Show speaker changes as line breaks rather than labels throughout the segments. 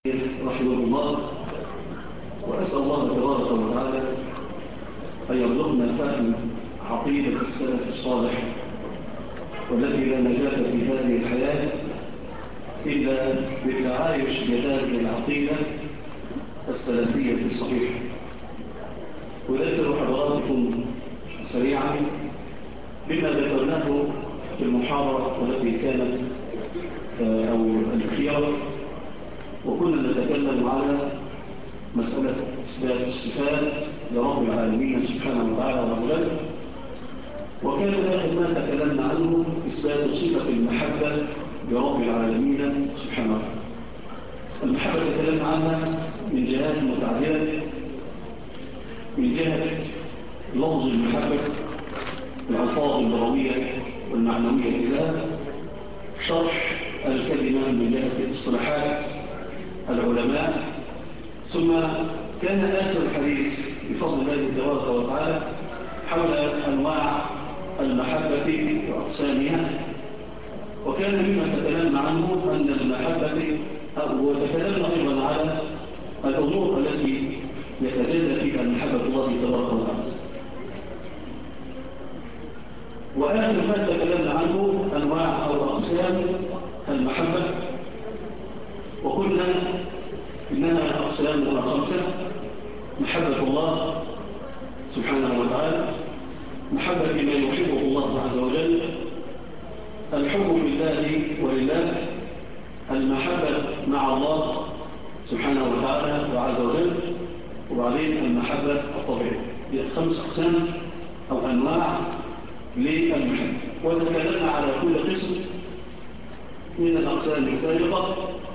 رحمه الله، وأسأل الله تبارك وتعالى أن يرزقنا فهم عقيدة السلف الصالح والتي لا نجاة في هذه الحياة إلا بالتعايش بهذه العقيدة السلفية الصحيحة. أذكر حضراتكم سريعا بما ذكرناه في المحاضرة التي كانت أو الأخيرة، وكنا نتكلم على مسألة إثبات الصفات لرب العالمين سبحانه وتعالى وجل، وكان آخر ما تكلمنا عنه إثبات صفة المحبة لرب العالمين سبحانه وتعالى. المحبة تكلمنا عنها من جهات متعددة، من جهة لفظ المحبة، الألفاظ اللغوية والمعنوية لها، شرح الكلمة من جهة اصطلاحات العلماء، ثم كان آخر الحديث بفضل الله تبارك وتعالى حول أنواع المحبة وأقسامها. وكان مما تكلمنا عنه أن المحبة، وتكلمنا أيضا على الأمور التي يتجلى فيها محبة الله تبارك وتعالى. وآخر ما تكلمنا عنه أنواع أو أقسام المحبة، وقلنا إنها أقسامها 5: محبة الله سبحانه وتعالى، محبة ما يحبه الله عز وجل، الحب في الله ولله، المحبة مع الله سبحانه وتعالى وعز وجل، وبعدين المحبة الطبيعية. 5 أقسام أو أنواع للمحبة، وتكلمنا على كل قسم من الأقسام السابقة،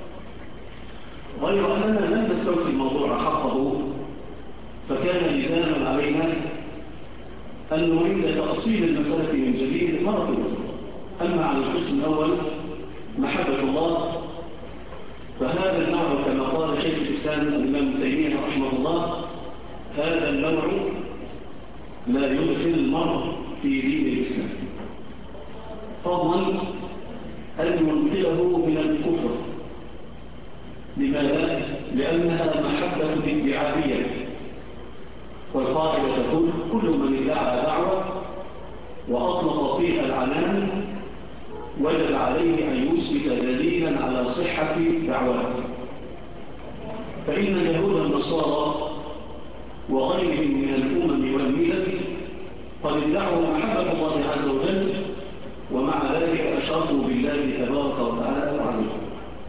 غير أننا لم نستوفي الموضوع حقه، فكان لزاما علينا أن نعيد تأصيل المسألة من جديد مرة أخرى. أما عن القسم الأول محبة الله، فهذا النوع كما قال شيخ الإسلام الإمام ابن تيمية رحمه الله، هذا النوع لا يدخل المرء في دين الإسلام، فضلا أن ينقله من الكفر. لماذا؟ لأنها محبة ادعائية، والقاعدة تقول كل من ادعى دعوة وأطلق فيها العنان وجب عليه أن يثبت دليلا على صحة دعوته. فإن اليهود النصارى وغيرهم من الأمم والملل قد ادعوا محبة الله عز وجل، ومع ذلك أشركوا بالله تبارك وتعالى وعز وجل.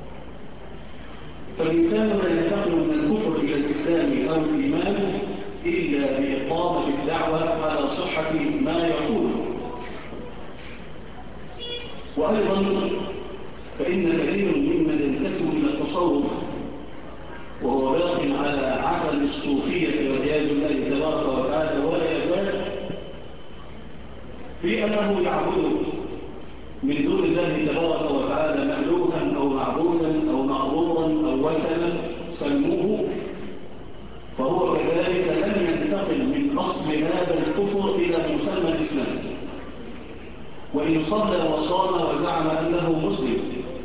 فالإنسان لا ينتقل من الكفر إلى الإسلام أو الإيمان إلا بإقامة الدعوة على صحة ما يقوله. وأيضا فإن كثير ممن ينتسب إلى التصوف وهو باق على عفن الصوفية والعياذ بالله تبارك وتعالى ولا يزال بأنه يعبد من دون الله تبارك وتعالى مألوها أو معبودا أو مقبورا أو وثنا سموه، فهو كذلك لم ينتقل من أصل هذا الكفر إلى مسمى الإسلام، وإن صلى وصام وزعم أنه مسلم،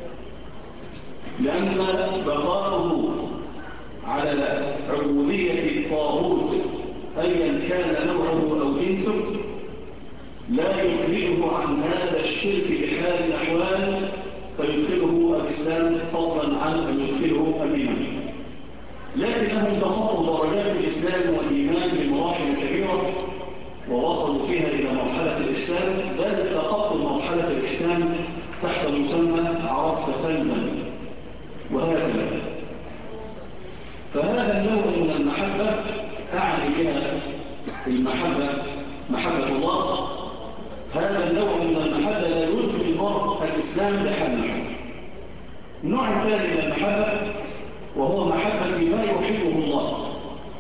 لأن بقاؤه على عبودية الطاغوت أيا كان نوعه أو جنسه لا يخرجه عن هذا الشرك بحال الأحوال فيدخله الإسلام، فضلا عن أن يدخله الإيمان. لكنهم تخطوا درجات الإسلام والإيمان بمراحل كبيرة ووصلوا فيها إلى مرحلة الإحسان، بل تخطوا مرحلة الإحسان تحت مسمى عرفت فلزا وهكذا. فهذا النوع من المحبة أعني بها المحبة محبة الله، هذا النوع من المحبة لا يدخل المرء الإسلام بحاله. النوع الثاني من المحبة وهو محبة ما يحبه الله،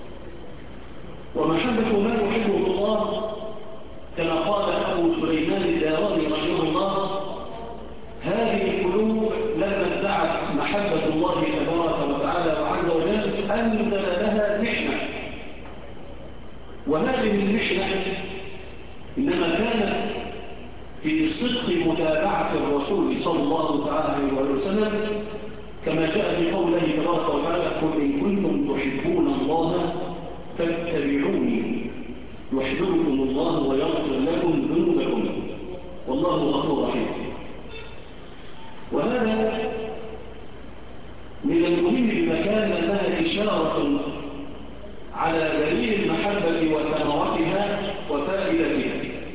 ومحبة ما يحبه الله كما قال أبو سليمان الداراني رحمه الله: هذه القلوب لما ادعت محبة الله تبارك وتعالى وعز وجل أنزل لها محنة، وهذه المحنة إنما كانت في صدق متابعة الرسول صلى الله عليه وسلم، كما جاء في قوله تبارك وتعالى: قل إن كنتم تحبون الله فاتبعوني يحببكم الله ويغفر لكم ذنوبكم والله غفور رحيم. وهذا من المهم بمكان أنها إشارة على دليل المحبة وثمرتها وفائدتها،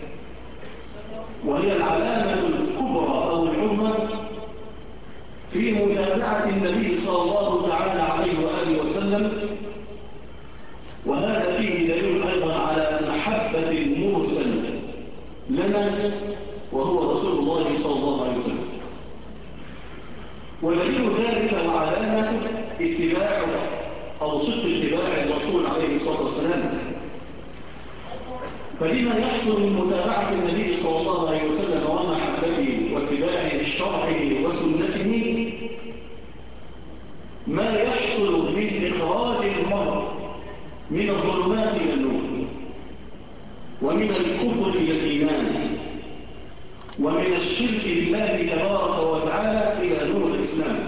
وهي العلامة الكبرى أو العظمى في متابعة النبي صلى الله تعالى عليه وآله وسلم. وهذا فيه دليل أيضا على محبة المرسل لنا وهو رسول الله صلى الله عليه وسلم. ودليل ذلك وعلامة اتباعه أو صدق اتباع الرسول عليه الصلاة والسلام. فلما يحصل من متابعة النبي صلى الله عليه وسلم ومحبته واتباعه لشرعه وسنته ما يحصل من إخراج المرء من الظلمات إلى النور، ومن الكفر إلى الإيمان، ومن الشرك بالله تبارك وتعالى إلى نور الإسلام.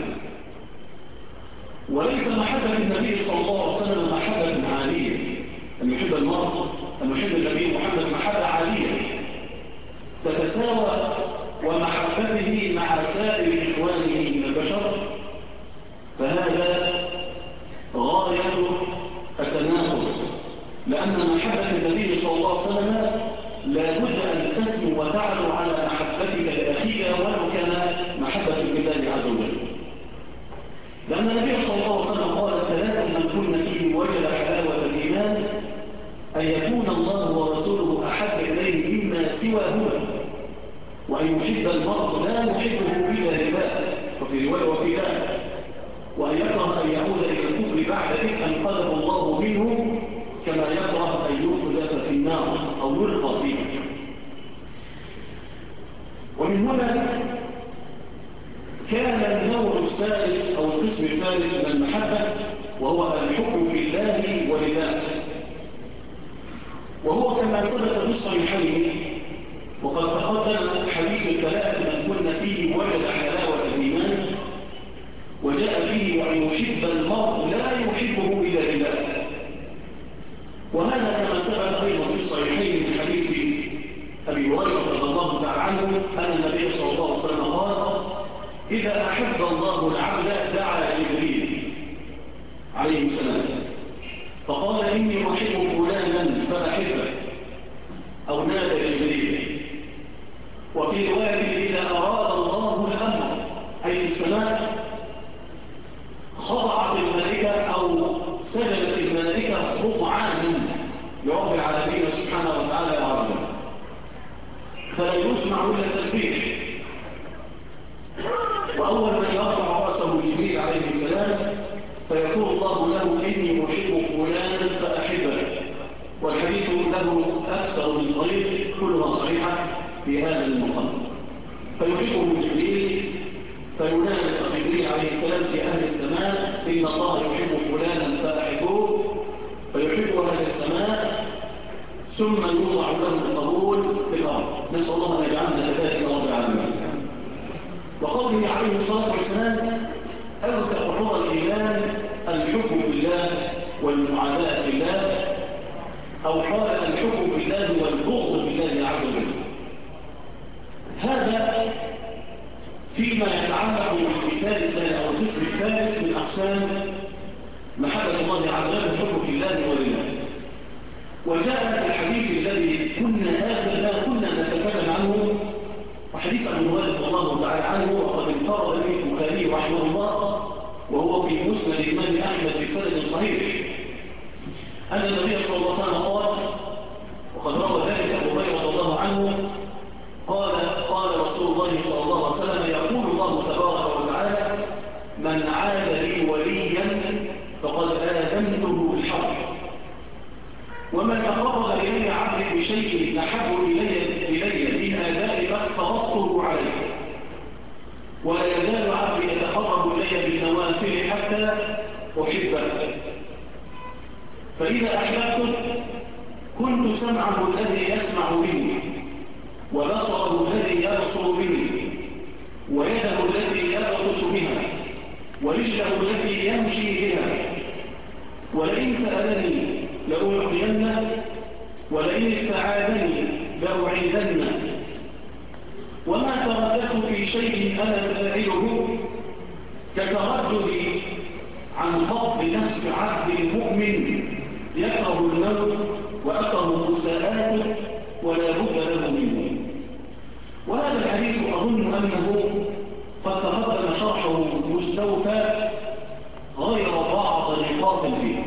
وليس محبة النبي صلى الله عليه وسلم محبة عالية، أن يحب المرء أن يحب النبي محمد محبة عالية تتساوى ومحبته مع سائر إخوانه من البشر، فهذا غاية التناقض. لأن محبة النبي صلى الله عليه وسلم لا بد أن تسمو وتعلو على محبتك لأخيك ولو كان محبة لله عز وجل. لأن النبي صلى الله عليه وسلم قال ثلاثة من كن فيه وجد حلاوة الإيمان أن يكون الله ورسوله أحب إليه مما سواهما، وأن يحب المرء لا يحبه إلا لله، وفي رواية وفي ذلك وأن يكره أن يعود إلى الكفر بعد إذ أنقذه الله منه، كما يكره أن يقذف في النار أو يلقى فيها. ومن هنا كان النوع الثالث أو القسم الثالث من المحبة وهو الحب في الله ولله، وهو كما ثبت في الصحيحين وقد تقدم حديث الثلاثة من كن فيه وجد حلاوة الإيمان، وجاء فيه وأن يحب المرء لا يحبه إلا لله. وهذا كما ثبت أيضا في الصحيحين من حديث أبي هريرة رضي الله تعالى عنه أن النبي صلى الله عليه وسلم قال: إذا أحب الله العبد دعا جبريل عليه السلام فقال: إني أحب فلانا فأحبه، أو نادى جبريل. وفي رواية: إذا أراد الله الأمر أي السماء خضعت الملائكة أو سجدت الملائكة خضعانا لرب العالمين سبحانه وتعالى وعظيم، فلا يسمع إلا التسبيح. وأول من يرفع رأسه جبريل عليه السلام فيقول الله له: إني أحب فلانا فأحبه. والحديث له أكثر من طريق كلها صحيحة في هذا المقام. فيحبه جبريل فينادي جبريل عليه السلام في أهل السماء: إن الله يحب فلانا فأحبوه، فيحب أهل السماء ثم يوضع له القبول في الأرض. نسأل الله أن يجعلنا كذلك رب العالمين. وقوله عليه الصلاة والسلام: أوثق حور الإيمان الحب في الله والمعاداة في الله، أو قال الحب في الله والبغض في الله عز وجل. هذا فيما يتعلق بالمثال الثاني أو القسم الثالث من أقسام محبة الله عز وجل الحب في الله ولله. وجاء في الحديث الذي كنا آخر ما كنا نتكلم عنه، وحديث أبي هريرة رضي الله تعالى عنه وقد انفرد به البخاري رحمه الله وهو في مسند الإمام أحمد بسند صحيح، أن النبي صلى الله عليه وسلم قال، وقد روى ذلك أبو هريرة رضي الله عنه قال رسول الله صلى الله عليه وسلم: يقول الله تبارك وتعالى: من عاد لي وليا فقد آذنته بالحرب، ومن تقرب إلي عبدي بشيء أحب إلي من آداء ما افترضته عليه، ولا يزال عبدي يتقرب إلي بالنوافل حتى أحبه، فإذا أحببته كنت سمعه الذي يسمع به، وبصره الذي يبصر به، ويده التي يبطش بها، ورجله التي يمشي بها، ولئن سألني لأعطينه ولئن استعاذني لأعيذنه وما ترددت في شيء أنا فاعله كترددي عن خطب نفس عبد المؤمن يكره الموت وأكره مساءاته ولا بد له منه. وهذا الحديث أظن أنه قد تقدم شرحه مستوفى غير بعض نقاط فيه.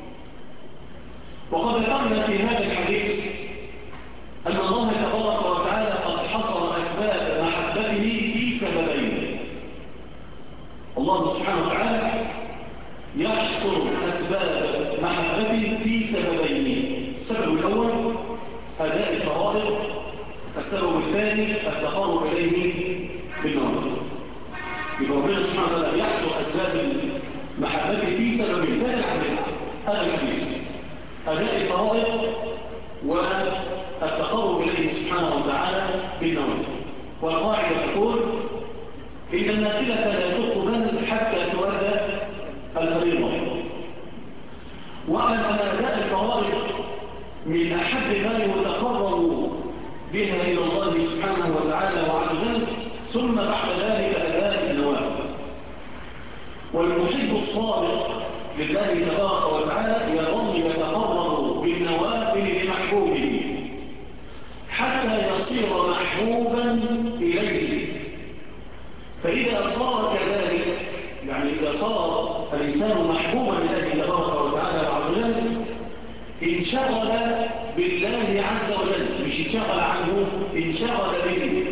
وقد ذكرنا في هذا الحديث أن الله تبارك وتعالى قد حصر أسباب محبته في سببين. الله سبحانه وتعالى يحصر أسباب محبته في سببين: السبب الأول أداء الفرائض، السبب الثاني التقرب إليه بالنوافل. يبقى ربنا سبحانه وتعالى يحصر أسباب محبته في سببين. هذا الحديث أداء الفرائض والتقرب إليه سبحانه وتعالى بالنوافل. والقاعدة تقول إن النافلة لا تقبل حتى تؤدى الفريضة. واعلم أن أداء الفرائض من أحب ما يتقرب بها إلى الله سبحانه وتعالى وعز وجل، ثم بعد ذلك أداء النوافل. والمحب الصادق لله تبارك وتعالى يظل يتقرب بالنوافل لمحبوبه حتى يصير محبوبا إليه. فإذا صار كذلك، يعني إذا صار الإنسان محبوبا لله تبارك وتعالى وعز وجل، انشغل بالله عز وجل، مش انشغل عنه، انشغل به،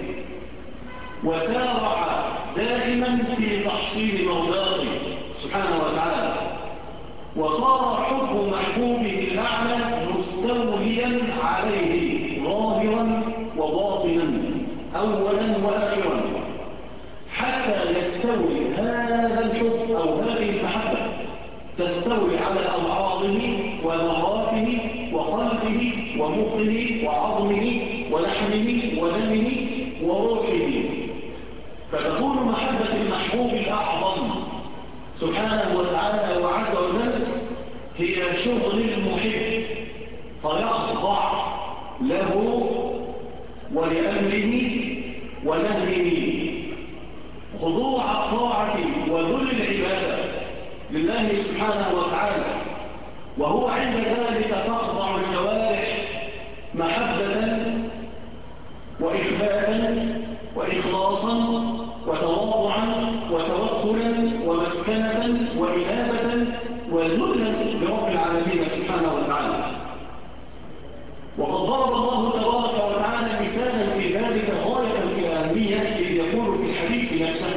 وسارع دائما في تحصيل مرضاته سبحانه وتعالى، وصار حب محبوبه الأعلى مستوليا عليه ظاهرا وباطنا أولا وآخرا، حتى يستولي هذا الحب أو هذه المحبة تستولي على أمراضه ومراته وقلبه ومخه وعظمه ولحمه ودمه وروحه، فتكون محبة المحبوب الأعظم سبحانه وتعالى وعز وجل هي شغل المحب، فيخضع له ولأمره ونهيه خضوع الطاعة وذل العبادة لله سبحانه وتعالى. وهو عند ذلك تخضع الجوارح محبة وإخباتا وإخلاصا وتواضعا وتوكلا ومسكنة وإنابة وذلا لرب العالمين سبحانه وتعالى. وقد ضرب الله تبارك وتعالى مثالا في ذلك غاية في الأهمية، إذ يقول في الحديث نفسه: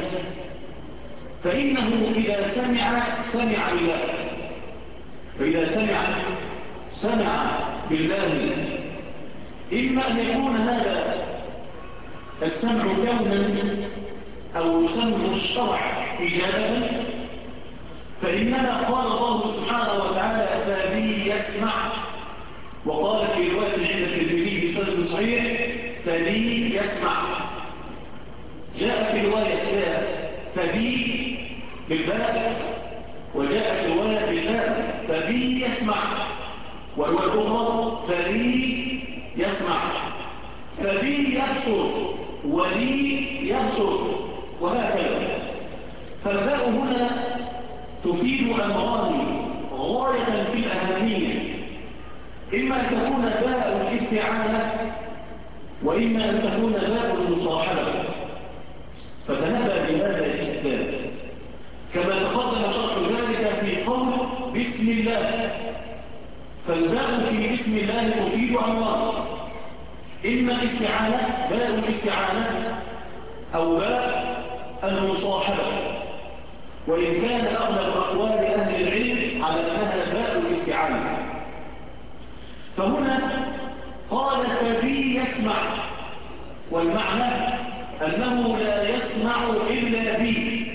فإنه إذا سمع بالله، فإذا سمع بالله، إما أن يكون هذا السمع كونا أو يسمى الشرع إجابة، فإنما قال الله سبحانه وتعالى: فبي يسمع، وقال في رواية عند الترمذي بسند صحيح: فبي يسمع. جاء في رواية فبي بالباء، وجاء في رواية بالباء فبي يسمع، والرواية الأخرى فبي يسمع. فبي يبصر ولي يبصر، وهكذا. فالباء هنا تفيد أمران غاية في الأهمية: إما أن تكون باء الاستعانة، وإما أن تكون باء المصاحبة. فتنبأ بهذا جدا، كما تقدم شرح ذلك في قول بسم الله. فالباء في بسم الله تفيد أمران: إما الاستعانة، باء الاستعانة، أو باء المصاحبة، وإن كان أغلب أقوال أهل العلم على أنها باء الاستعانة. فهنا قال فبي يسمع، والمعنى أنه لا يسمع إلا بي.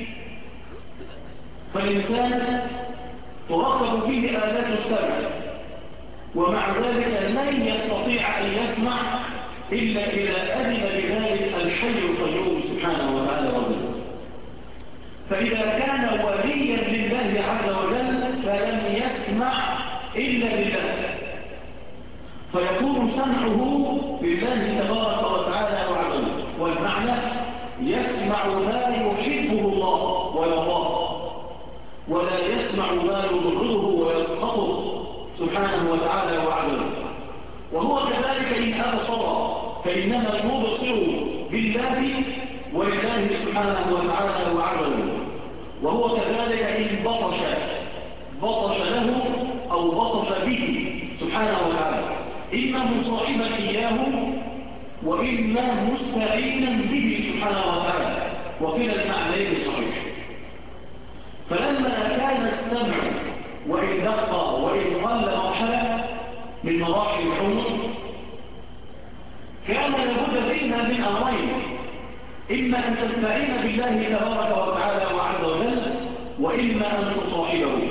فالإنسان تركب فيه آلات السمع، ومع ذلك لن يستطيع أن يسمع إلا إذا أذن بذلك الحي القيوم سبحانه وتعالى وجل. فإذا كان وليا لله عز وجل فلن يسمع إلا لله، فيكون سمعه لله تبارك وتعالى وعلا. والمعنى يسمع ما يحبه الله ويرضاه، ولا يسمع ما يضره ويسقطه سبحانه وتعالى وعلا. وهو كذلك إن أبصر فإنما يبصر بالله ولله سبحانه وتعالى وعلا. وهو كذلك إن بطش له أو بطش به سبحانه وتعالى، إما مصاحبا إياه وإما مستعينا به سبحانه وتعالى، وكلا المعنيين صحيح. فلما كان السمع وإن دق وإن قل مرحلة من مراحل العمر، كان لابد فيها من أمرين: إما أن تستعين بالله تبارك وتعالى وعز وجل، وإما أن تصاحبه.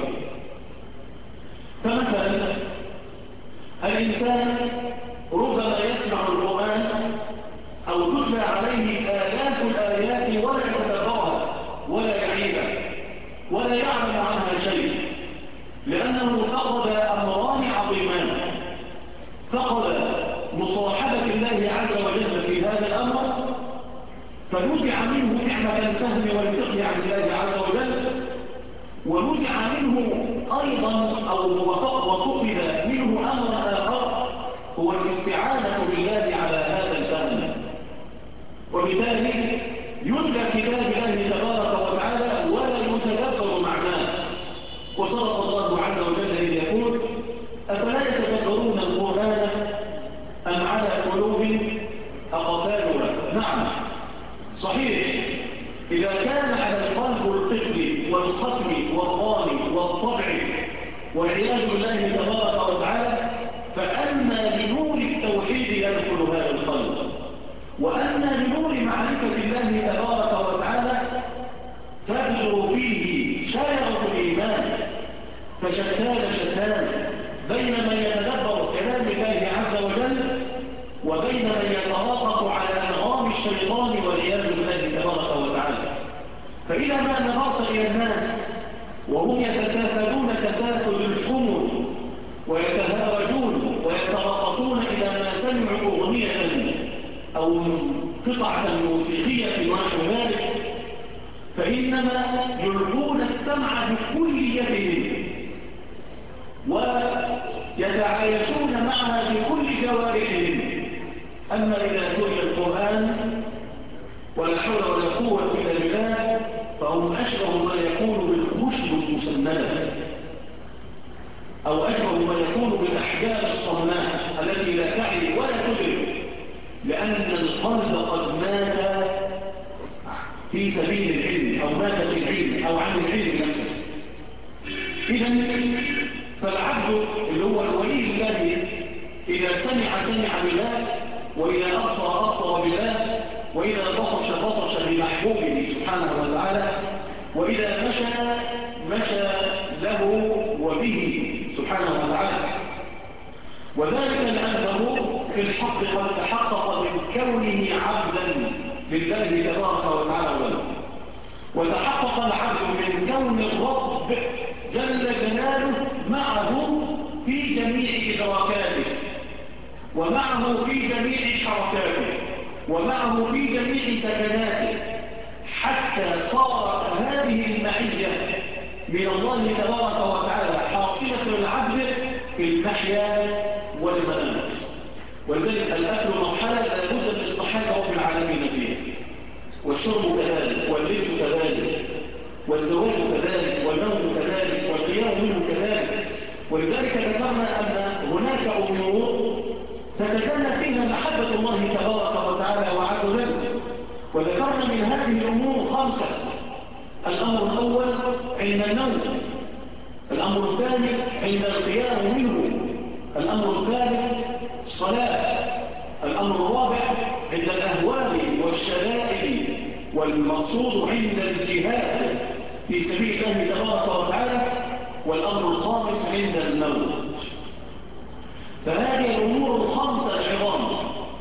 فمثلا الإنسان ربما يسمع القرآن أو تتلى عليه آلاف الآيات ولا يتدبرها ولا يعيها ولا يعلم عنها شيء، لأنه فقد أمران عظيمان: فقد مصاحبة الله عز وجل في هذا الأمر، فنزع منه نعمة الفهم والفقه عن الله عز وجل، ونزع منه أيضا أو وفقد منه أمر آخر هو الاستعانة بالله على هذا الفهم. وبالتالي يتلى كتاب الله تبارك وتعالى ولا يتدبر معناه. وصدق الله عز وجل إذ يقول: أفلا يتدبرون القرآن أم على قلوب أقفالها؟ نعم صحيح، إذا كان على القلب القفل والختم والضال والطبع والعياذ بالله تبارك وتعالى، فأنى لنور التوحيد يدخل هذا القلب، وأنى لنور معرفة الله تبارك وتعالى تبذر فيه شجرة الإيمان. فشتان بين من يتدبر كلام الله عز وجل وبين من يتراقص على أنغام الشيطان والعياذ بالله تبارك وتعالى. فإذا ما نظرت إلى الناس وهم يتسافلون تسافل الحمر ويتهاوجون ويتراقصون إذا ما سمعوا أغنية أو قطعة موسيقية ونحو ذلك، فإنما يلقون السمع بكليتهم ويتعايشون معها بكل جوارحهم. أما إذا تلي القرآن ولا حول ولا قوة إلا بالله، فهم أشبه ما يكون بالخشب المسننة، أو أشبه ما يكون بالأحجار الصماء التي لا تعي ولا تدرك، لأن القلب قد مات في سبيل العلم أو مات في العلم أو عن العلم نفسه. إذن فالعبد اللي هو الولي الذي إذا سمع بالله، وإذا أبصر بالله، وإذا بطش بمحبوبه سبحانه وتعالى، وإذا مشى له وبه سبحانه وتعالى. وذلك لأنه في الحق قد تحقق من كونه عبدا لله تبارك وتعالى، وتحقق العبد من كون الرب جل جلاله معه في جميع إدراكاته، ومعه في جميع حركاته، ومعه في جميع سكناته، حتى صارت هذه المعية من الله تبارك وتعالى حاصلة للعبد في المحيا والممات. ولذلك الأكل مرحلة لا بد من اصطحاب رب العالمين فيها، والشرب كذلك، واللبس كذلك، والزواج كذلك، والنوم كذلك، والقيام منه كذلك. ولذلك ذكرنا أن هناك أمور تتجلى فيها محبة الله تبارك وتعالى وعز وجل، وذكرنا من هذه الأمور 5. الأمر الأول عند النوم، الأمر الثاني عند القيام منه، الأمر الثالث الصلاة، الأمر الرابع عند الأهوال والشدائد، والمقصود عند الجهاد في سبيل الله تبارك وتعالى، والأمر الخامس عند الموت. فهذه الأمور 5 العظام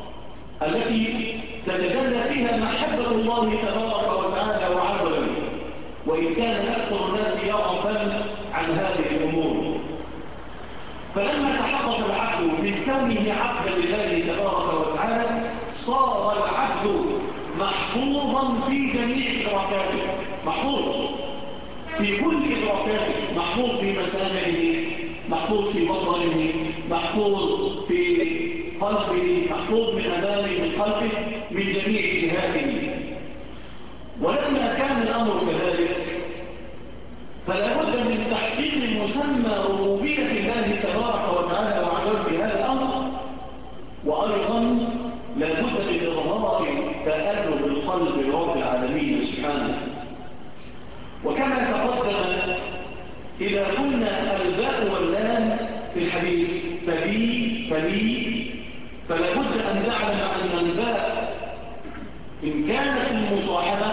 التي تتجلى فيها محبة الله تبارك وتعالى وعز وجل، وإن كان أكثر الناس يغفل عن هذه الأمور. فلما تحقق العبد من كونه عبدا لله تبارك وتعالى صار العبد محفوظا في جميع إدراكاته، محفوظ في كل إدراكاته، محفوظ في مسامعه، محفوظ في بصره، محفوظ في قلبه، محفوظ من أمامه من خلفه من جميع جهاته. ولما كان الأمر كذلك فلا بد من تحقيق مسمى ربوبية الله تبارك وتعالى وعجل في هذا الأمر، وأيضا لا بد من إظهار تألق القلب لرب العالمين سبحانه. وكما تقدم إذا قلنا الباء واللام في الحديث فلي فلا بد أن نعلم أن الباء إن كانت المصاحبة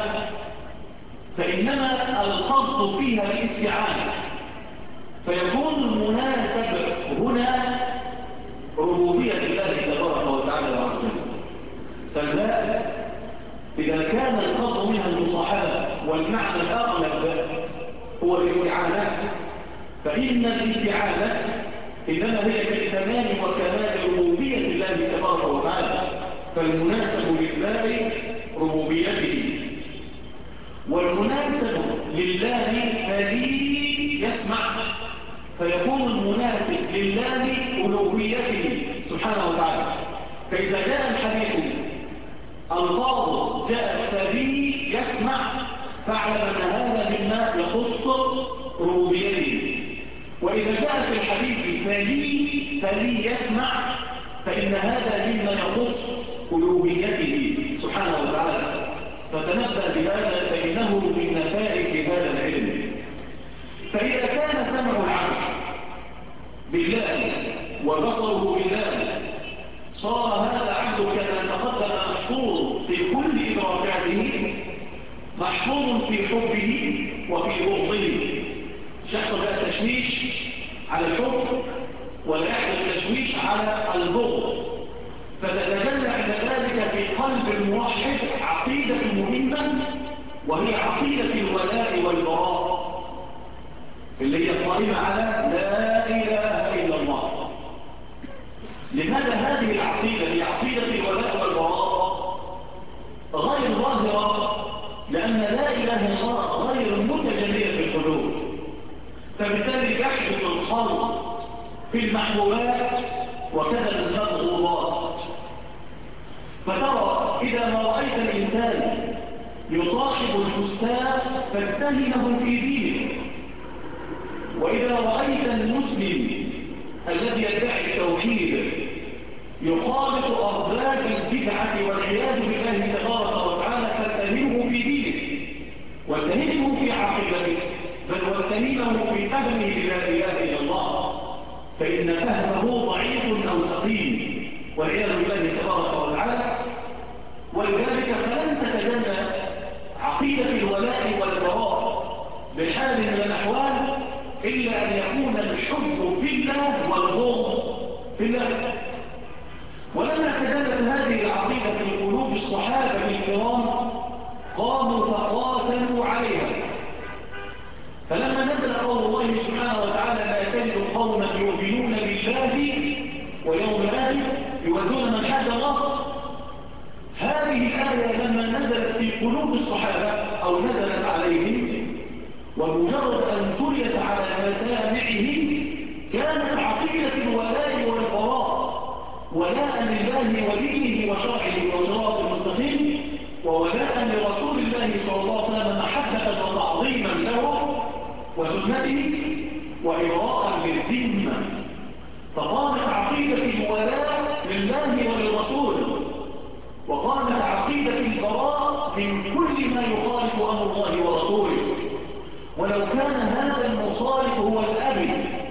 فإنما القصد فيها الاستعانة، فيكون المناسب هنا ربوبية الله تبارك وتعالى وعز وجل. فالباء إذا كان القصد منها المصاحبة والمعنى الأغلب هو الاستعانة، فإن الاستعانة إنما هي كالتمام وكمال ربوبية الله تبارك وتعالى، فالمناسب لله ربوبيته، والمناسب لله فلي يسمع، فيكون المناسب لله ألوهيته سبحانه وتعالى. فإذا جاء الحديث الفاظ جاء فلي يسمع فاعلم أن هذا مما يخص ربوبيته، وإذا جاء في الحديث فلي يسمع فإن هذا مما يخص ألوهيته سبحانه وتعالى. فتنبه بهذا فإنه من نفائس هذا العلم. فإذا كان سمع العبد بالله وبصره بالله صار هذا العبد كما تقدم محفوظ في كل إدراكاته، محفوظ في حبه وفي بغضه، مش يحصل بقى تشويش على الحب ولا يحصل تشويش على البغض، فتتجلى عند ذلك في قلب الموحد عقيدة مهمة، وهي عقيدة الولاء والبراء اللي هي قائمة على لا إله إلا الله. لماذا هذه العقيدة هي عقيدة الولاء والبراء غير ظاهرة؟ لأن لا إله إلا الله غير متجلية في القلوب، فبالتالي يحدث الخلط في المحبوبات وكذا المبغوضات. فترى إذا ما رأيت الإنسان يصاحب الفساق فاتهمه في دينه، وإذا رأيت المسلم الذي يدعي التوحيد يخالط أرباب البدعة والعياذ بالله تبارك وتعالى فاتهمه في دينه واتهمه في عقيدته، بل واتهمه في فهمه لا إله إلا الله، فإن فهمه ضعيف أو سقيم والعياذ بالله تبارك وتعالى. ولذلك فلن تتجلى عقيدة الولاء والبراء بحال من الأحوال إلا أن يكون الحب في الله والبغض في الله. ولما تجلت هذه العقيدة في قلوب الصحابة الكرام قاموا فقاتلوا عليها. فلما نزل قول الله سبحانه وتعالى لا تجد قوما يؤمنون بالله ويوم الآخر يودون من حد الله، هذه الآية لما نزلت في قلوب الصحابة أو نزلت عليهم ومجرد أن تليت على مسامعهم كانت عقيدة الولاء والبراء، ولاء لله ودينه وشرعه وصراط المستقيم، وولاء لرسول الله صلى الله عليه وسلم محبة وتعظيما له وسنته وإراء للذمة. فقامت عقيدة الولاء لله وللرسول، وقامت عقيدة البراء من كل ما يخالف أمر الله ورسوله. ولو كان هذا المخالف هو الأب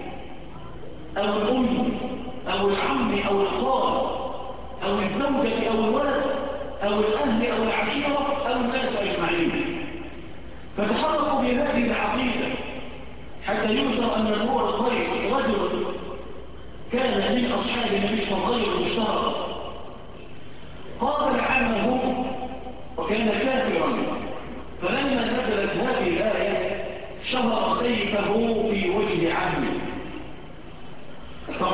أو الأم أو العم أو الخال أو الزوجة أو الولد أو الأهل أو العشيرة أو الناس أجمعين، فتحركوا بهذه العقيدة حتى يذكر أن نور القيس رجل كان من أصحاب النبي صلى الله عليه وسلم مشترك، قاتل عمه وكان كافرا، فلما نزلت هذه الآية شهر سيفه في وجه عمه، فقال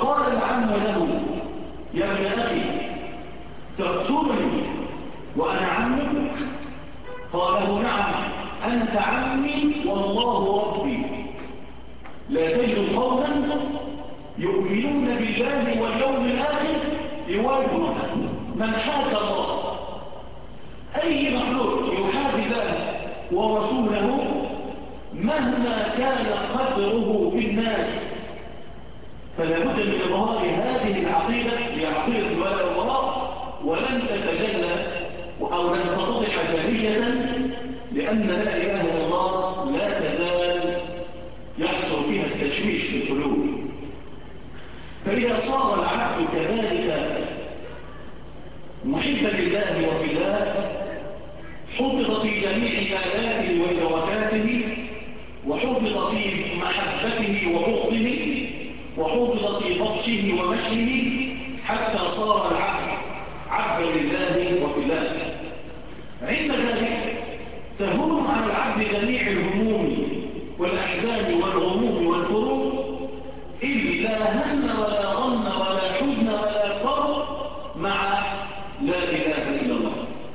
تقتلني وأنا عمك؟ قال له نعم أنت عمي والله ربي. لا تجد قوما يؤمنون بالله واليوم الآخر يوالون من حاد الله. أي مخلوق يحاد الله ورسوله مهما كان قدره في الناس فلا بد من إظهار هذه العقيدة لعقيدة الولاء والبراء، ولن تتجلى أو لن تتضح جلية، لأن لا إله إلا الله لا تزال يحصل فيها التشويش في القلوب. فإذا صار العبد كذلك محبا لله وفي الله حفظ في جميع آلاته وإدراكاته، وحفظ في محبته وبغضه، وحفظ في بطشه ومشيه، حتى صار العبد عبدا لله وفي الله. عند ذلك تهون على العبد جميع الهموم والأحزان والغموم والكروب، إذ لا هم ولا غم ولا حزن ولا كرب مع لا إله إلا الله،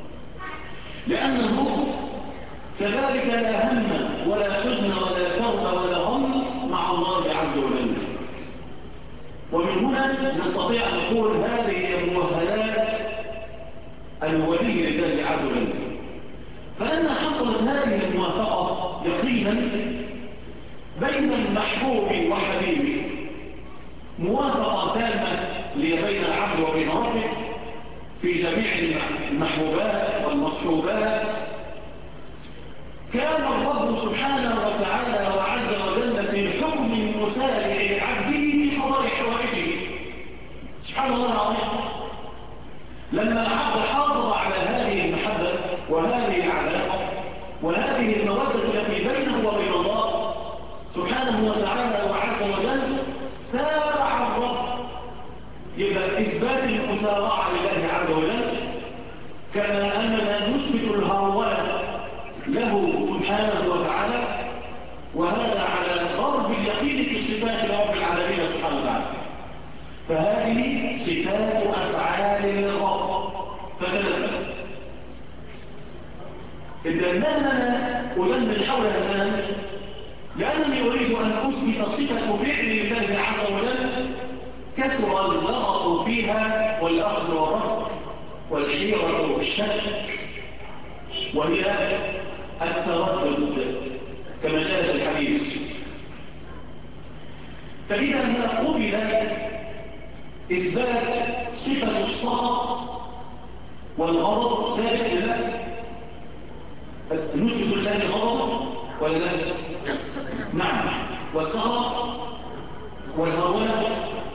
لأنه كذلك لا هم ولا حزن ولا كرب ولا غم مع الله عز وجل. ومن هنا نستطيع أن نقول هذه مؤهلات الولي لله عز وجل. فلما حصلت هذه الموافقة يقينا بين المحبوب وحبيبه، موافقة تامة بين العبد وبين ربه في جميع المحبوبات والمصحوبات، كان الرب سبحانه وتعالى وعز وجل في حكم مسارع لعبده في قضاء حوائجه. سبحان الله العظيم. لما العبد حافظ على هذه المحبة وهذه العلاقة وهذه المودة التي بينه وبين الله سبحانه وتعالى وعز وجل، سارع الرب. يبقى إثبات المسارعة لله عز وجل كما أننا نثبت الهروة له سبحانه وتعالى، وهذا على ضرب اليقين في صفات رب العالمين سبحانه وتعالى. فهذه صفات أفعال الرب. فتنبه إذا أننا أدمر حولها الآن لأنني أريد أن أثبت صفة فعل الله عز وجل كثر اللغط فيها والأخذ والرفض والحيرة والشك، وهي التردد كما جاء في الحديث. فإذا ما قبل إثبات صفة السخط والغضب ثابت لله، نثبت لله الغضب ولا لا؟ نعم. والسخط والهرولة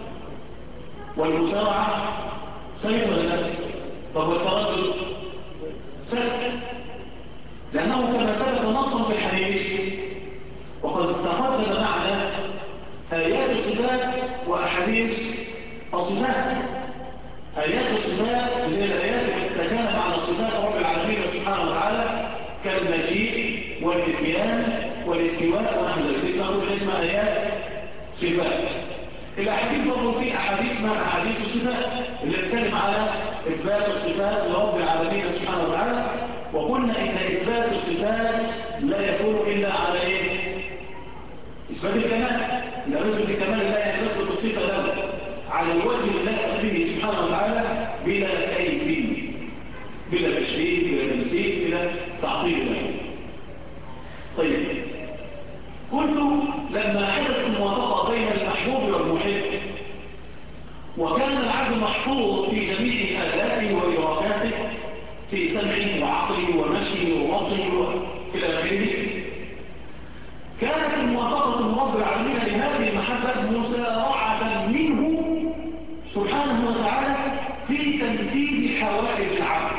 والمسارعة ثابت ولا لا؟ طب والتردد ثابت، لأنه كما ثبت نصا في الحديث وقد تقدم معنا آيات الصفات وأحاديث الصفات. آيات الصفات اللي هي الآيات التي تتكلم عن صفات رب العالمين سبحانه وتعالى كالمجيء والإتيان والاستواء ونحو ذلك، اسمها آيات صفات. الأحاديث برضه في أحاديث اسمها أحاديث الصفات اللي تتكلم على إثبات الصفات لرب العالمين سبحانه وتعالى. وقلنا إن إثبات الصفات لا يكون إلا على إيه؟ إثبات الكمال. لا نثبت الكمال لا يعني نثبت الصفة له على الوجه اللائق به سبحانه وتعالى بلا كيف، بلا تشبيه، بلا تمثيل، بلا تعطيل له. طيب، كله لما حدث الموافقة بين المحبوب والمحب وكان العبد محفوظ في جميع آلاته وإدراكاته في سمعه وعقله ومشيه وبطشه إلى آخره، كانت الموافقة من رب العالمين لهذه المحبة مسارعة منه سبحانه وتعالى في تنفيذ حوائج العبد.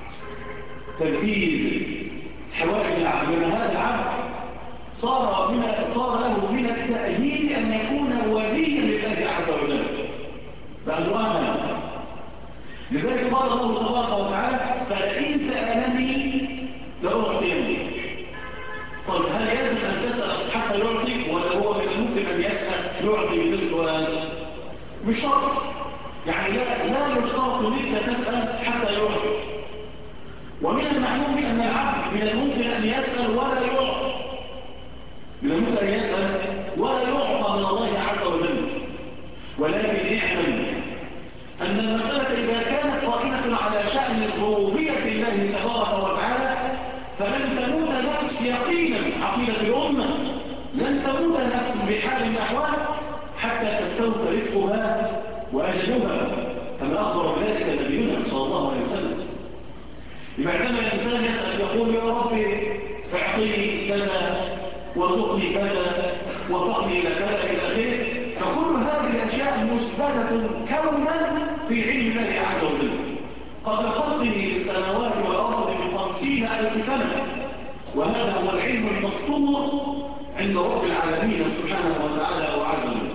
تنفيذ حوائج العبد، لأن هذا العبد صار له من التأهيل أن يكون وليا لله عز وجل، بأنه آمن. لذلك قال الله تبارك وتعالى فلئن سألني لأعطيني. طيب، هل يجب أن تسأل حتى يعطي، ولا هو من الممكن أن يسأل يعطي بدون سؤال؟ مش شرط. يعني لا يشترط منك تسأل حتى يعطي. ومن المعلوم أن العبد من الممكن أن يسأل ولا يعطى، من الممكن أن يسأل ولا يعطى من الله عز وجل. ولكن اعلم أن المسألة إذا كانت قائمة على شأن ربوبية الله تبارك وتعالى فلن تموت نفس يقينا، عقيدة الأمة لن تموت نفس بحال من الأحوال حتى تستوفى رزقها وأجلها، كما أخبر بذلك نبينا صلى الله عليه وسلم. لما عندما الإنسان يسأل يقول يا رب اعطيني كذا وارزقني كذا وفقني إلى كذا إلى آخره، فكل هذه الأشياء مثبتة كونا في علم الله عز وجل قبل خلقه للسماوات والأرض ب50,000 سنة، وهذا هو العلم المسطور عند رب العالمين سبحانه وتعالى وعز وجل.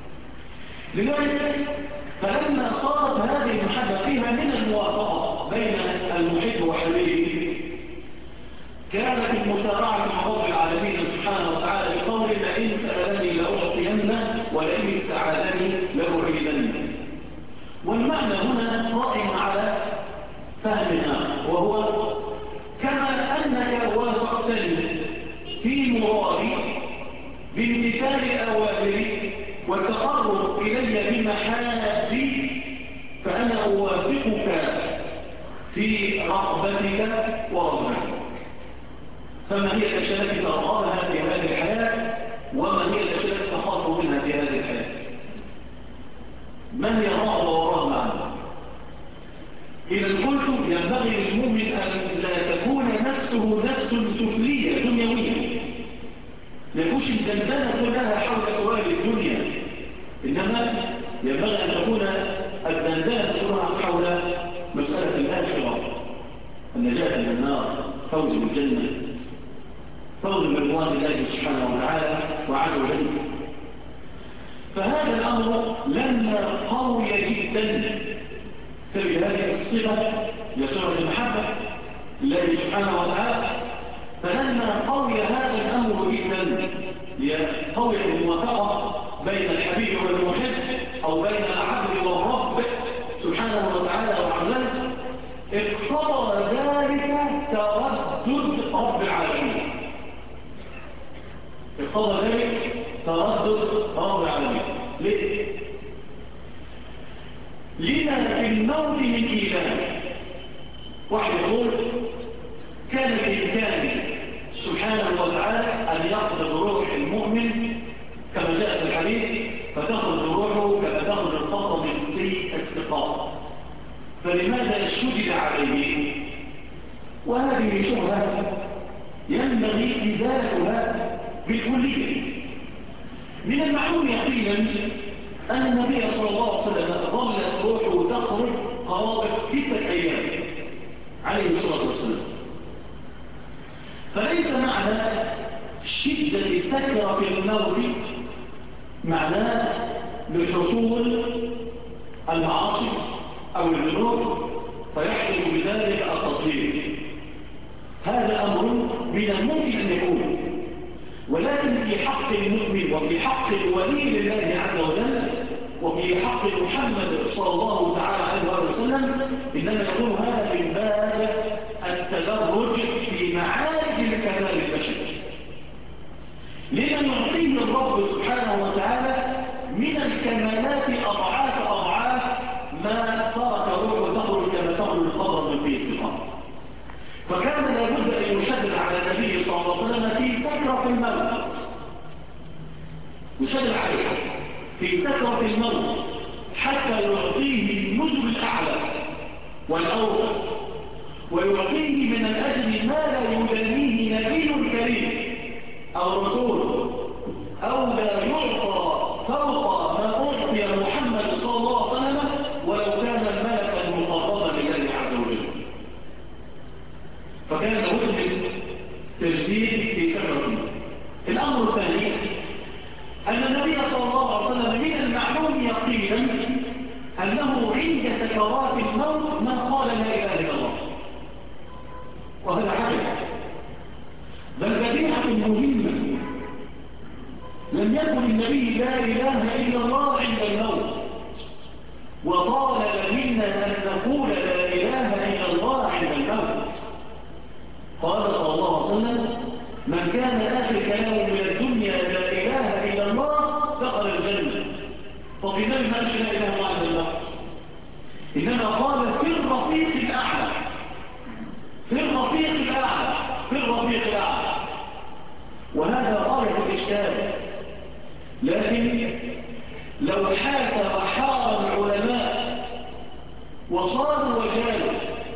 لذلك فلما صارت هذه المحبة فيها من الموافقة بين المحب وحبيبه كانت المسارعة مع رب العالمين سبحانه وتعالى بقول لئن سألني لأعطينه ولئن استعاذني لأعيذنه. والمعنى هنا قائم على فهم آخر، وهو كما أنك وافقتني في مرادي بامتثال أوامري والتقرب إلي بمحابي فأنا أوافقك في رغبتك ورغبتك. فما هي الأشياء التي ترغبها في هذه الحياة وما هي الأشياء التي تخاف منها في هذه الحياة؟ ما هي الرغبة والرهبة عنها؟ إذا قلت ينبغي للمؤمن أن لا تكون نفسه نفس سفلية دنيوية، لا يكونش الدندنة كلها حول سؤال الدنيا، إنما ينبغي أن تكون الدندنة كلها حول مسألة الآخرة، النجاة من النار، فوز بالجنة، فوز برضوان الله سبحانه وتعالى وعز وجل. فهذا الأمر لما قوي جدا فبهذه الصفة يصير المحبة لله سبحانه وتعالى، فلما قوي هذا الأمر جدا لقوي الموافقة بين الحبيب والمحب أو بين العبد والرب سبحانه وتعالى وعزله اقتضى ذلك تردد رب العالمين، اقتضى ذلك تردد رب العالمين. ليه؟ لما في الموت من إيمان. واحد يقول كان بإمكانه سبحانه وتعالى أن يقبض روح المؤمن كما جاء في الحديث فتخرج روحه كما تخرج القطر من في السقاء، فلماذا شدد عليه؟ وهذه شبهة ينبغي إزالتها بالكلية. من المعلوم يقينا أن النبي صلى الله عليه وسلم ظلت روحه تخرج قرابة 6 أيام عليه الصلاة والسلام، فليس معنى شدة سكرة الموت معناه بحصول المعاصي أو الذنوب فيحدث بذلك التطهير. هذا أمر من الممكن أن يكون، ولكن في حق المؤمن وفي حق الولي لله عز وجل وفي حق محمد صلى الله تعالى عليه وسلم إنما يكون هذا من باب التدرج في معارج الكمال البشري لمن يعطيه الرب سبحانه وتعالى من الكمالات أضعاف ما ترك روحه تخرج كما تخرج القدر من فيه السقاء. فكان لابد أن يشدد على النبي صلى الله عليه وسلم في سكرة الموت، يشدد عليه في سكرة الموت حتى يعطيه النزل الأعلى والأوفى، ويعطيه من الأجل ما لا يدانيه نبي كريم أو رسول، أو لا يعطى فوق ما أعطي محمد صلى الله عليه وسلم ولو كان الملك المقربا لله عز وجل. فكان لابد من تجديد في سكرة الموت. الأمر الثاني أن النبي صلى الله عليه وسلم من المعلوم يقينا أنه عند سكرات الموت ما قال لا إله إلا الله، وهذا حقيقة بل بديعة مهمة. لم يكن النبي لا إله إلا الله عند الموت، وطالب منا أن نقول لا إله إلا الله عند الموت. قال صلى الله عليه وسلم: من كان آخر كلامه من الدنيا لا إله إلا الله دخل الجنة. طب النبي ما قالش لا إله إلا الله عند الموت، إنما قال في الرفيق الأعلى، في الرفيق الأعلى، في الرفيق الأعلى. وهذا غاية الإشكال. لكن لو حاس وحار العلماء وصاروا وجالوا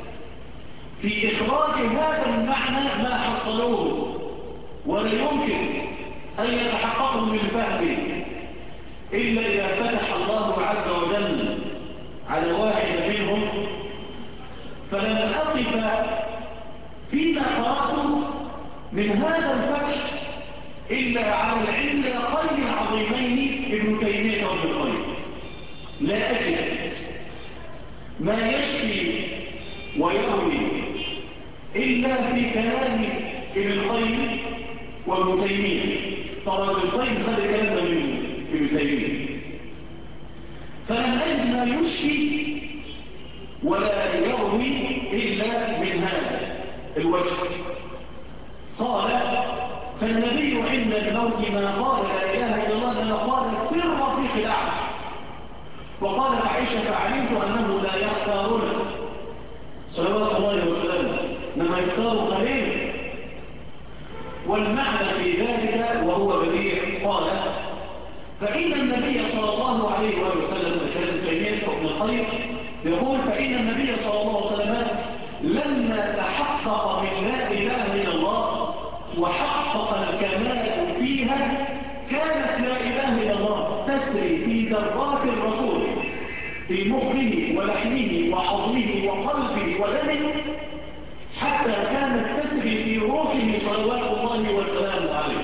في إخراج هذا المعنى ما حصلوه، ولا يمكن أن يتحققوا من فهمه إلا إذا فتح الله عز وجل على واحد منهم. فلم أقف فيما قرأت من هذا الفتح إلا على العلاقين العظيمين ابن تيمية وابن القيم. لا أجد ما يشفي ويروي إلا في كلام ابن القيم وابن تيمية. طبعا ابن القيم خد الكلام ده من ابن تيمية. فلم أجد ما يشفي ولا يروي إلا من هذا الوجه. قال: فالنبي عند الموت ما قال لا إله إلا الله، ما قال في الرفيق الأعلى. وقال عائشة: فعلمت أنه لا يختارنا صلوات الله وسلامه، إنما يختار خليل. والمعنى في ذلك وهو بديع. قال: فإن النبي صلى الله عليه وسلم كلام تيمية وابن القيم يقول: فإن النبي صلى الله عليه وسلم لما تحقق من لا إله إلا الله وحقق الكمال فيها كانت لا إله إلا الله تسري في ذرات الرسول في مخه ولحمه وعظمه وقلبه ودمه، حتى كانت تسري في روحه صلوات الله وسلامه عليه.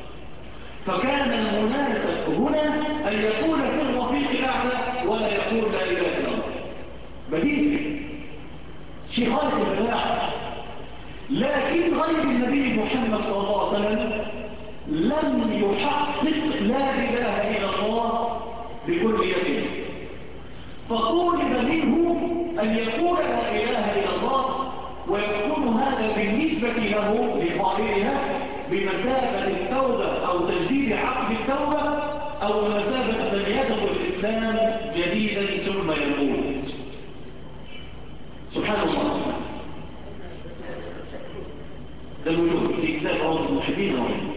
فكان المناسب هنا أن يكون في الرفيق الأعلى ولا يقول لا إله إلا الله. بديع، شيء غاية البداع. لكن غير النبي محمد صلى الله عليه وسلم لم يحقق لا إله إلا الله بكل يقين، فطولب منه أن يقول لا إله إلا الله، ويكون هذا بالنسبة له لقائلها بمثابة التوبة أو تجديد عقد التوبة، أو بمثابة من يدخل الإسلام جديدا ثم يموت. سبحان الله. ده الوجود في كتاب روض المحبين وغيره.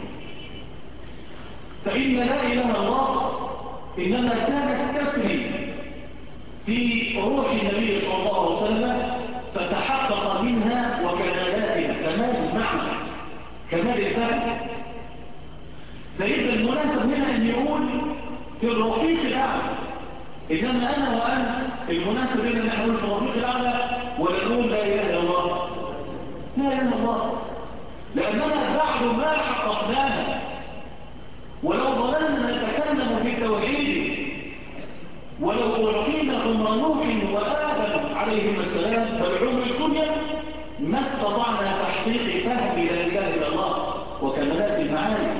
فإن لا إله إلا الله إنما كانت تسري في روح النبي صلى الله عليه وسلم، فتحقق منها وكمالاتها، كمال المعنى، كمال الفهم. فإذا المناسب هنا أن يقول في الرفيق الأعلى. إنما أنا وأنت المناسب هنا أن نقول في الرفيق الأعلى ولا نقول لا إله إلا الله. لا إله إلا الله، لأننا بعد ما حققناها، ولو ظللنا نتكلم في التوحيد، ولو أعطينا عمر نوح وآدم عليهم السلام بل عمر الدنيا ما استطعنا تحقيق فهم لا إله إلا الله وكمالات المعاني.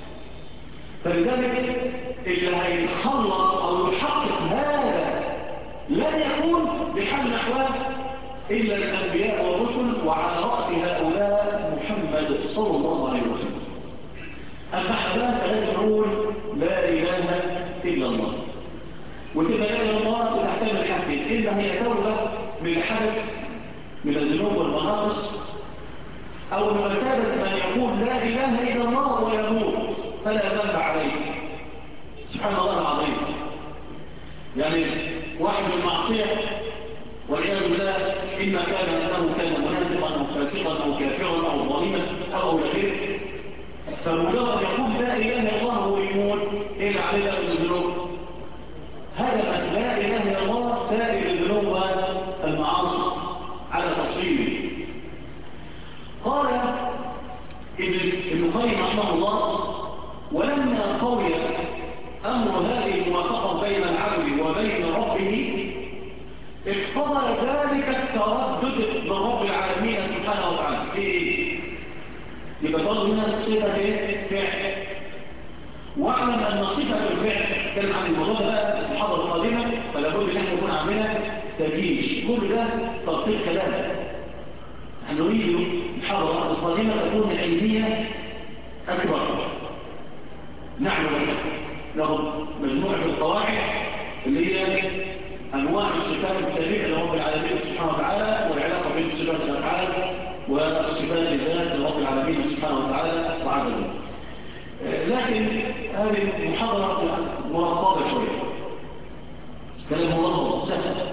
فلذلك اللي هيتخلص أو يحقق هذا لن يكون بحال الأحوال إلا الأنبياء والرسل، وعلى رأس هؤلاء محمد صلى الله عليه وسلم. أما حباب فلازم نقول لا إله إلا الله، وتبقى لا إله إلا الله وتحتمل حاجتين: إما هي توبة من الحدث من الذنوب والمناقص، أو بمثابة من يقول لا إله إلا الله ويموت فلا ذنب عليه. سبحان الله العظيم. يعني واحد من المعصية والعياذ بالله، إما كان أنه كان منافقا أو فاسقا أو كافرا أو ظالما أو غيره، فمجرد يقول لا إله إلا الله ويموت إيه اللي عليه من الذنوب؟ هذا لا إله إلا الله سائر الذنوب والمعاصي على تفصيله. قال ابن القيم رحمه الله: ولما قوي أمر هذه الموافقة بين العبد وبين ربه اقتضى ذلك التردد من رب العالمين سبحانه وتعالى في ايه؟ يبقى طالب هنا صفة فعل. واعلم ان صفة الفعل كان عن الموضوع ده بقى محاضرة القادمة فلا بد ان احنا يكون عندنا تجيش. كل ده تطبيق كلام. نحن نريد الحضارة القادمة تكون علمية أكبر. نعمل له مجموعة القواعد اللي هي أنواع الصفات السابقة لرب العالمين سبحانه وتعالى، والعلاقة بين صفات الأفعال وصفات الذات لرب العالمين سبحانه وتعالى وعز وجل. لكن هذه المحاضرة مرتبطة شوية، كلام مرتبط سهل.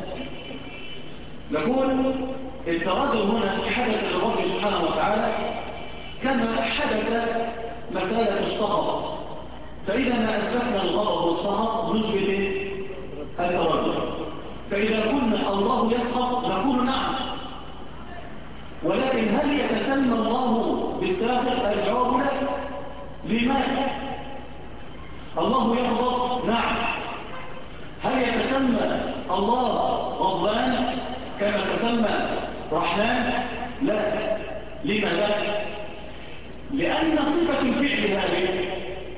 نقول التردد هنا حدث لرب سبحانه وتعالى كما حدث مسألة الصخب. فإذا ما أثبتنا الغضب والصخب نثبت التردد. فإذا قلنا الله يسخط نقول نعم، ولكن هل يتسمى الله بالساخط؟ الجواب لا. لماذا؟ الله يغضب؟ نعم. هل يتسمى الله غضبان كما تسمى رحمن؟ لا. لماذا؟ لأن صفة الفعل هذه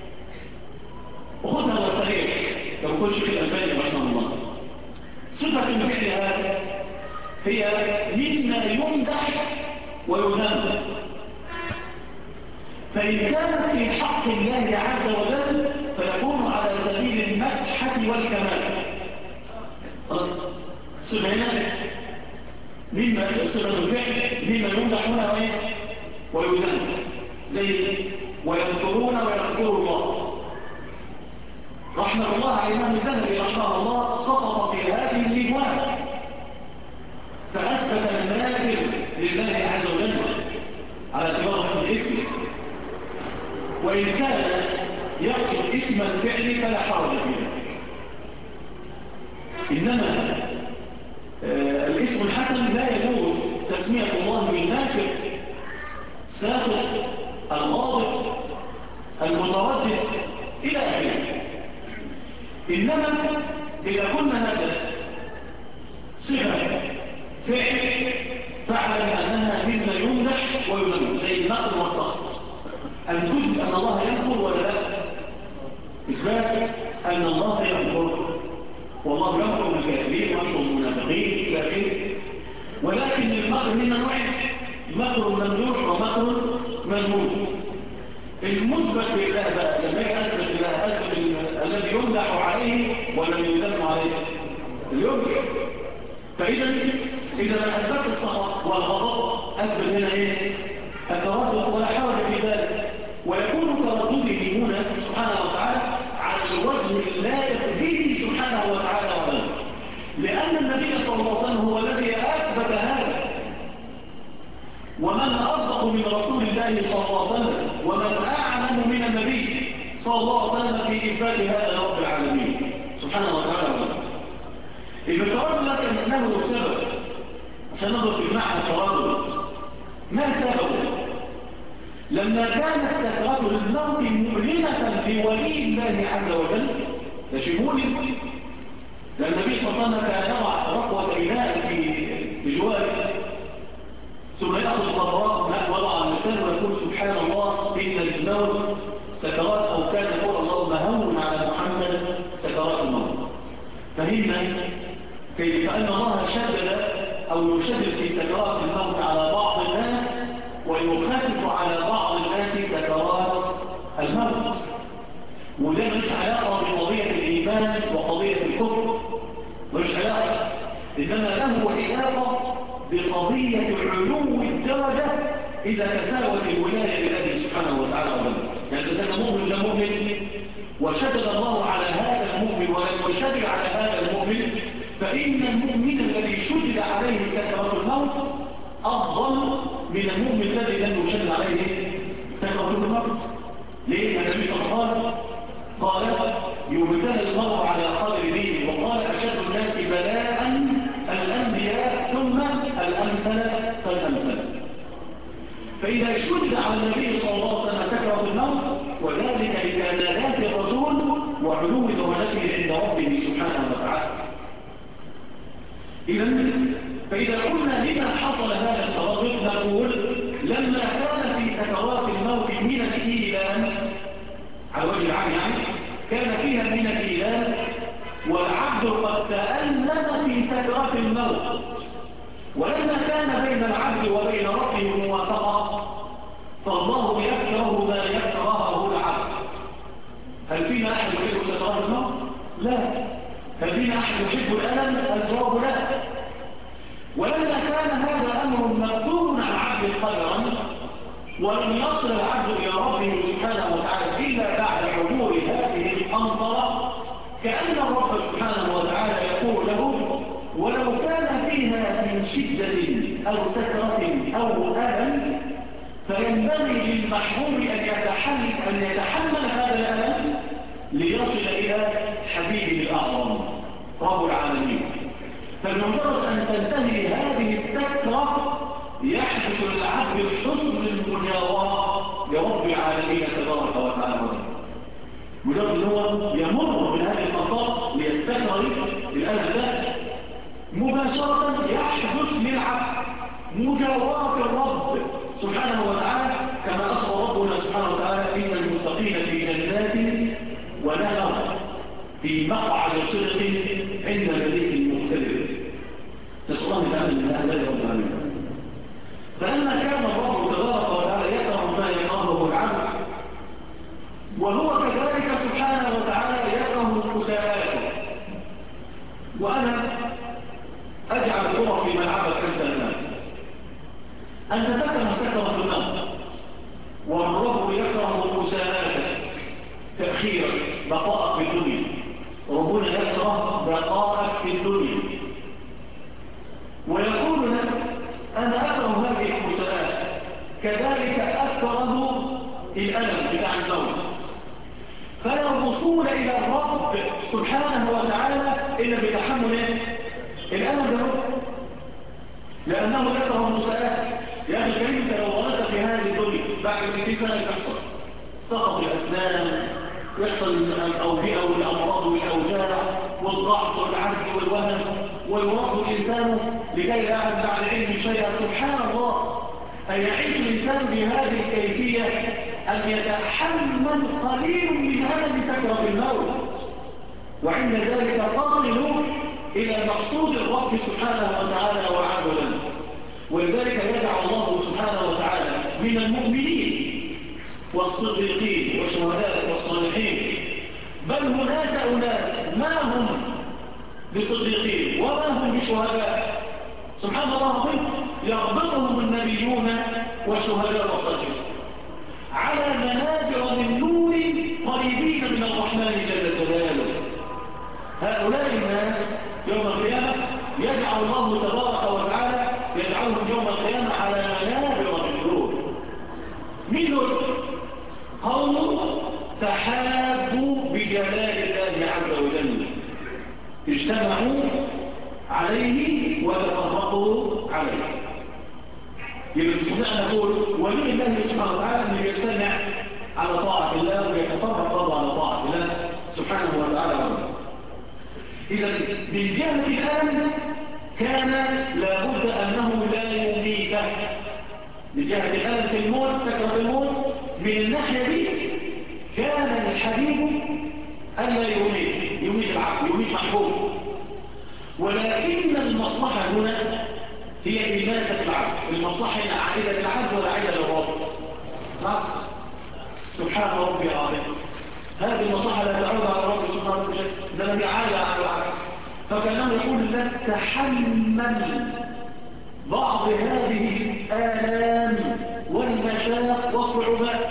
خذها وصريح لو كل شيخ الألباني رحمه الله، صفة الفعل هذه هي مما يمدح ويذم. فإن كانت في حق الله عز وجل فيكون على سبيل المدحة والكمال. صفة هنا مما صفة الفعل مما يمدح هنا ويذم، زي ويذكرون ويذكر الله. رحمة الله على الإمام الذهبي رحمه الله سقط في هذه الجوانب، فأثبت الماكر لله عز وجل على اعتباره الاسم، وإن كان يقصد اسم الفعل فلا حرج فيه. إنما الاسم الحسن لا يجوز تسمية الله بالماكر، ساخط، الغاضب، المتردد إلى آخره. إنما إذا قلنا هذا صفة فعل فاعلم أنها مما يمدح ويذم، زي المكر والسخط. أن تثبت أن الله يمكر ولا لا؟ إثبات أن الله يمكر، والله يمكر بالكافرين ويمكر بالمنافقين إلى آخره. ولكن المكر من نوعين، مكر ممدوح ومكر مذموم. المثبت لله بقى لما يثبت لله اثبت الذي يمدح عليه والذي يذم عليه اليمدح. فاذا ما اثبت السخط والغضب اثبت هنا التردد ولا حرج في ذلك، ويكون تردده هنا سبحانه وتعالى على الوجه اللائق به سبحانه وتعالى وغيره، لان النبي صلى الله عليه وسلم هو الذي اثبت هذا. ومن أصدق من رسول الله صلى الله عليه وسلم ومن أعلم من النبي صلى الله عليه وسلم في إثبات هذا رب العالمين سبحانه وتعالى. إذا التردد لكن له سبب، عشان نظر في معنى التردد ما سببه؟ لما كانت سكرات الموت مؤلمة لولي الله عز وجل تشموني، لأن النبي صلى الله عليه وسلم كان يضع رقوة إناء في جواره ثم يأخذ القطرات ماء وضع اللسان ويقول سبحان الله إن الموت سكرات، أو كان يقول اللهم هون على محمد سكرات الموت. فهمنا كيف أن الله شدد أو يشدد في سكرات الموت على بعض الناس ويخفف على بعض الناس سكرات الموت. وده مش علاقة بقضية الإيمان وقضية الكفر، مش علاقة، إنما له علاقة بقضية علو الدرجة إذا تساوت الولاية لله سبحانه وتعالى وجل. يعني إذا كان مؤمن لمؤمن وشدد الله على هذا المؤمن ولم يشدد على هذا المؤمن، فإن المؤمن الذي شدد عليه سكرات الموت أفضل من المؤمن الذي لم يشدد عليه سكرات الموت. ليه؟ النبي صلى الله عليه وسلم قال يبتلى المرء على قدر دينه، وقال أشد الناس بلاء الأنبياء ثم الأمثل فالأمثل. فإذا شدد على النبي صلى الله عليه وسلم سكرة الموت وذلك لكمالات الرسول وعلو درجته عند ربه سبحانه وتعالى. فإذا قلنا لما حصل هذا التردد نقول لما كان في سكرات الموت من الإيلام على وجه العام، يعني كان فيها من الإيلام والعبد قد تألم في سكرات الموت، ولما كان بين العبد وبين ربه موافقة فالله يكره ما يكرهه العبد. هل فينا أحد يحب سكرات الموت؟ لا. هل فينا أحد يحب الألم؟ الجواب لا. ولما كان هذا أمر مكتوب عن عبد قدرا ولم يصل العبد إلى ربه سبحانه وتعالى إلا بعد حضور هذه الأمطرة، كأن الرب سبحانه وتعالى يقول له: ولو كان فيها من شدة أو سكرة أو ألم فينبغي للمحبوب أن يتحمل هذا الألم ليصل إلى حبيبه الأعظم رب العالمين. فبمجرد أن تنتهي هذه السكرة يحدث للعبد حسن المجاورة لرب العالمين تبارك وتعالى. مجرد هو يمر من هذه المطار ليستكر الألم ده مباشرة يحدث للعبد مجاورة الرب سبحانه وتعالى، كما أخبر ربنا سبحانه وتعالى: إن المتقين في جنات ونهر في مقعد صدق عند مليك مقتدر. نسأل الله تعالى من هؤلاء رب العالمين. فلما كان الرب تبارك وتعالى يكره ما يكرهه العبد، وهو كذلك سبحانه وتعالى يكره المساءات، وأنا أجعل الكرة في ملعبك أنت الآن. أنت تكره سكرة الموت، والرب يكره مساءاتك، تأخيرك، بقاءك في الدنيا. ربنا يكره بقاءك في الدنيا ويقول لك: أنا أكره هذه المساءات، كذلك أكره الألم بتاع الموت. فلا وصول إلى الرب سبحانه وتعالى إلا بتحمل الألم ده، لأنه يكره المساءات. يا أخي الكريم، أنت لو غلطت في هذه الدنيا بعد 60 سنة تحصل سقط الأسنان، يحصل الأوبئة والأمراض والأوجاع والضعف والعجز والوهن، ويراد الإنسان لكي لا يعلم بعد علم شيئا. سبحان الله، أن يعيش الإنسان بهذه الكيفية، أن يتحمل قليل من ألم سكرة الموت، وعند ذلك تصل إلى مقصود الرب سبحانه وتعالى وعز وجل. ولذلك يدعو الله سبحانه وتعالى من المؤمنين والصديقين والشهداء والصالحين، بل هناك أناس ما هم بصديقين وما هم بشهداء، سبحان الله العظيم، يغبطهم النبيون والشهداء والصالحين على منابر من نور قريبين من الرحمن جل جلاله. هؤلاء الناس يوم القيامة يجعل الله تبارك وتعالى يجعلهم يوم القيامة على منابر من نور. من نور قوم تحابوا بجلال الله عز وجل، اجتمعوا عليه وتفرقوا عليه. يستطيع أن نقول ولي الله سبحانه وتعالى أن يجتمع على طاعة الله ويتفرق برضه على طاعة الله سبحانه وتعالى. إذا من جهة الألم كان لابد أنه لا يميته. من جهة الألم في الموت، سكرة الموت، من الناحية دي كان الحبيب ألا يميت العبد، يميت محبوب. ولكن المصلحة هنا هي إماتة العبد. المصلحة هنا عائدة للعبد ولا عائدة للرب؟ سبحان ربي العظيم، هذه المصلحة لا تعود على الرب سبحانه وتعالى، إنما هي عائدة على العبد. فكانه يقول لك: تحمل بعض هذه الآلام والمشاق والصعوبات.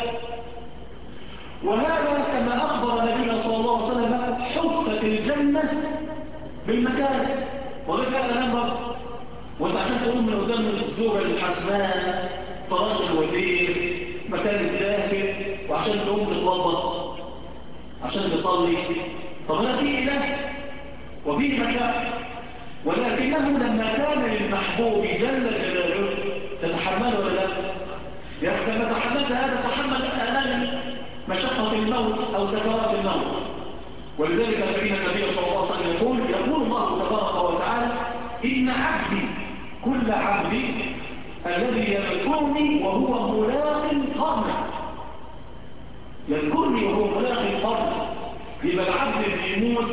وهذا كما أخبر نبينا صلى الله عليه وسلم حفت الجنة بالمكان. وذلك الألام بقى، وانت عشان تقوم من قدام الزوجة الحسناء، فراش الوزير، مكان الداخل، وعشان تقوم تتوضا، عشان تصلي، طب هذا فيه إله وفيه مكان. ولكنه لما كان للمحبوب جل جلاله تتحمل ولا لا؟ يعني لما تحملت هذا تحمل ألم مشقة الموت أو سكرات الموت. ولذلك فإن النبي صلى الله عليه وسلم يقول الله تبارك وتعالى: إن عبدي، كل عبدي الذي يذكرني وهو ملاق قرنه، يذكرني وهو ملاق قرنه. يبقى العبد اللي يموت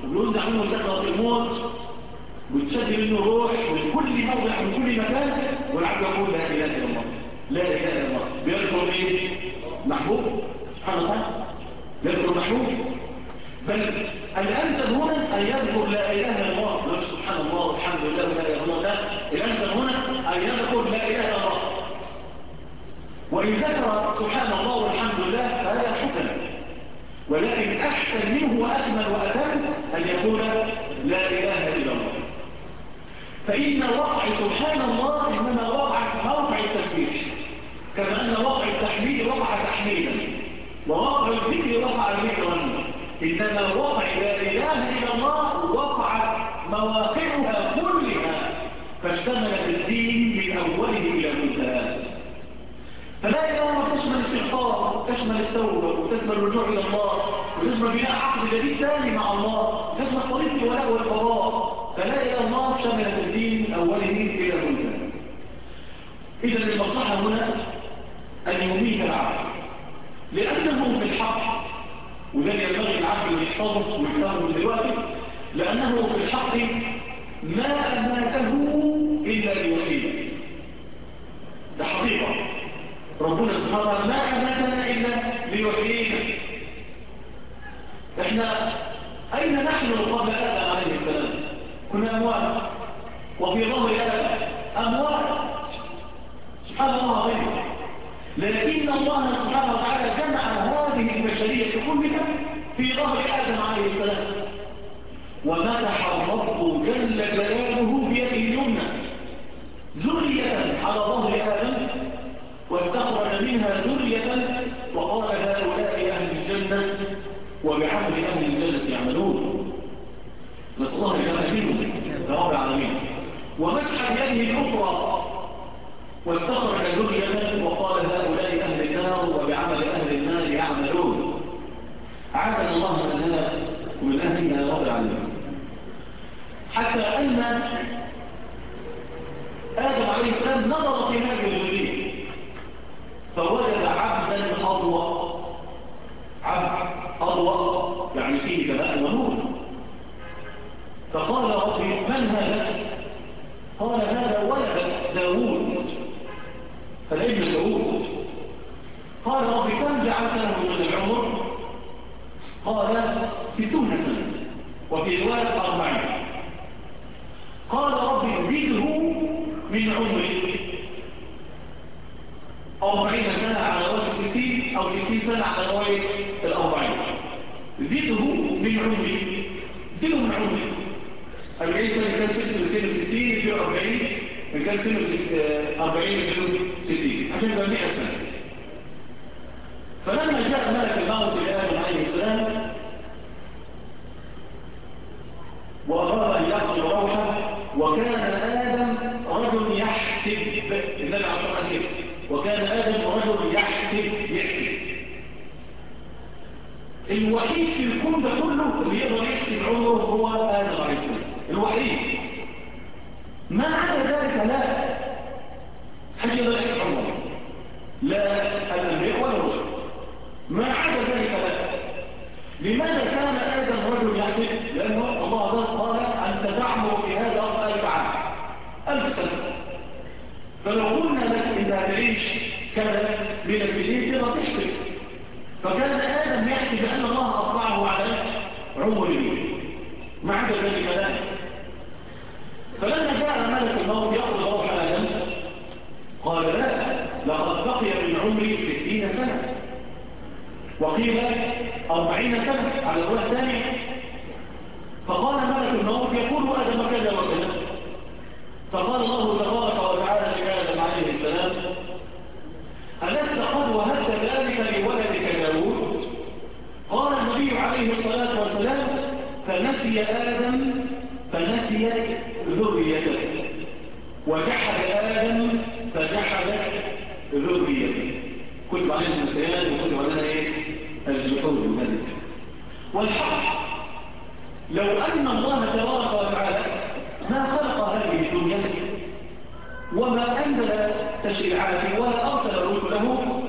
وينزع منه سكرة الموت ويتشد منه الروح من كل موضع من كل مكان، والعبد يقول لا إله إلا الله لا إله إلا الله. بيذكر إيه؟ محبوب سبحانه وتعالى، يذكر محبوب. بل الأنزل هنا أن يذكر لا إله إلا الله، مش سبحان الله والحمد لله ولا إله إلا الله، لا، الأنزل هنا أن يذكر لا إله إلا الله. وإن ذكر سبحان الله والحمد لله فهذا حسن، ولكن أحسن منه وأكمل وأتم أن يقول لا إله إلا الله. فإن وقع سبحان الله إنما وقع موقع التسبيح، كما أن وقع التحميد وقع تحميدا، ووقع الذكر وقع ذكرا، إنما وقع لا إله إلا الله وقع مواقعها كلها، فاشتملت الدين من أوله إلى منتهى. فلا إله إلا الله تشمل الاستغفار، تشمل التوبة، وتشمل الرجوع إلى الله، وتشمل بناء عقد جديد ثاني مع الله، تشمل طريق الولاء والقضاء. فلا إله إلا الله شملت الدين من أوله إلى منتهى. إذا المصلحة هنا أن يميت العبد، لأنه في الحق، وده ينبغي العبد أن يحفظه ويفهمه من دلوقتي، لأنه في الحق ما أماته إلا ليحييه. ده حقيقة، ربنا سبحانه وتعالى ما أماتنا إلا ليحيينا. إحنا أين نحن قبل آدم عليه السلام؟ كنا أموات، وفي ظهر آدم أموات، سبحان الله العظيم. لكن الله سبحانه وتعالى جمع هذه البشرية كلها في ظهر آدم عليه السلام، ومسح الرب جل جلاله بيده اليمنى ذرية على ظهر آدم، واستخرج منها ذرية، وقال هؤلاء أهل الجنة وبعمل أهل الجنة يعملون. نسأل الله الجنة منهم رب العالمين. ومسح بيده الأخرى واستخرج ذرية، وقال هؤلاء أهل النار وبعمل أهل النار يعملون. عافنا الله من النار ومن أهلها يا رب العالمين. حتى أن آدم عليه السلام نظر في هذه الذرية فوجد عبدا أضوأ، عبد أضوأ يعني فيه دماء ونور. فقال ربي من هذا؟ قال هذا ولد داوود، فالابن داوود. قال ربي كم جعلت له من العمر؟ قال 60 سنة، وفي رواية 40. قال ربي زده من عمري 40 سنة على رواية 60، أو 60 سنة على رواية 40. زده من عمري، زده من عمري 40 سنة كان 66، يجيب 40، كان سنه 40 يجيب 60، عشان يبقى 100 سنة. فلما جاء ملك الموت لآدم عليه السلام وأراد أن يقضي روحه، وكان آدم رجل يحسب، النبي عليه الصلاة والسلام وكان آدم رجل يحسب. الوحيد في الكون ده كله اللي يقدر يحسب عمره هو آدم عليه السلام، الوحيد. ما عدا ذلك لا حد يقدر يحسب عمره، لا الأنبياء ولا الرسل، ما عدا ذلك لا. لماذا كان آدم رجل يحسب؟ لأنه الله عز وجل قال أنت تعمر في هذا 1000 عام، 1000 سنة. فلو قلنا لك إذا هتعيش كذا من سنين تقدر تحسب. فكان آدم يحسب أن الله أطلعه على عمره، ما عدا ذلك لا. فلما جاء ملك الموت يأخذ روح آدم قال لا، لقد بقي من عمري 60 سنة، وقيل 40 سنة على الرواية الثانية. فقال ملك الموت يقول آدم كذا وكذا. فقال الله تبارك وتعالى لآدم عليه السلام ألست قد وهبت ذلك لولدك داوود؟ قال النبي عليه الصلاة والسلام فنسي آدم فنسي ذريته، وجحد آدم فجحدت ذريته. كتب علينا النسيان وكتب علينا الجحود من هذه. والحق لو أن الله تبارك وتعالى ما خلق هذه الدنيا وما أنزل تشريعاته ولا أرسل رسله،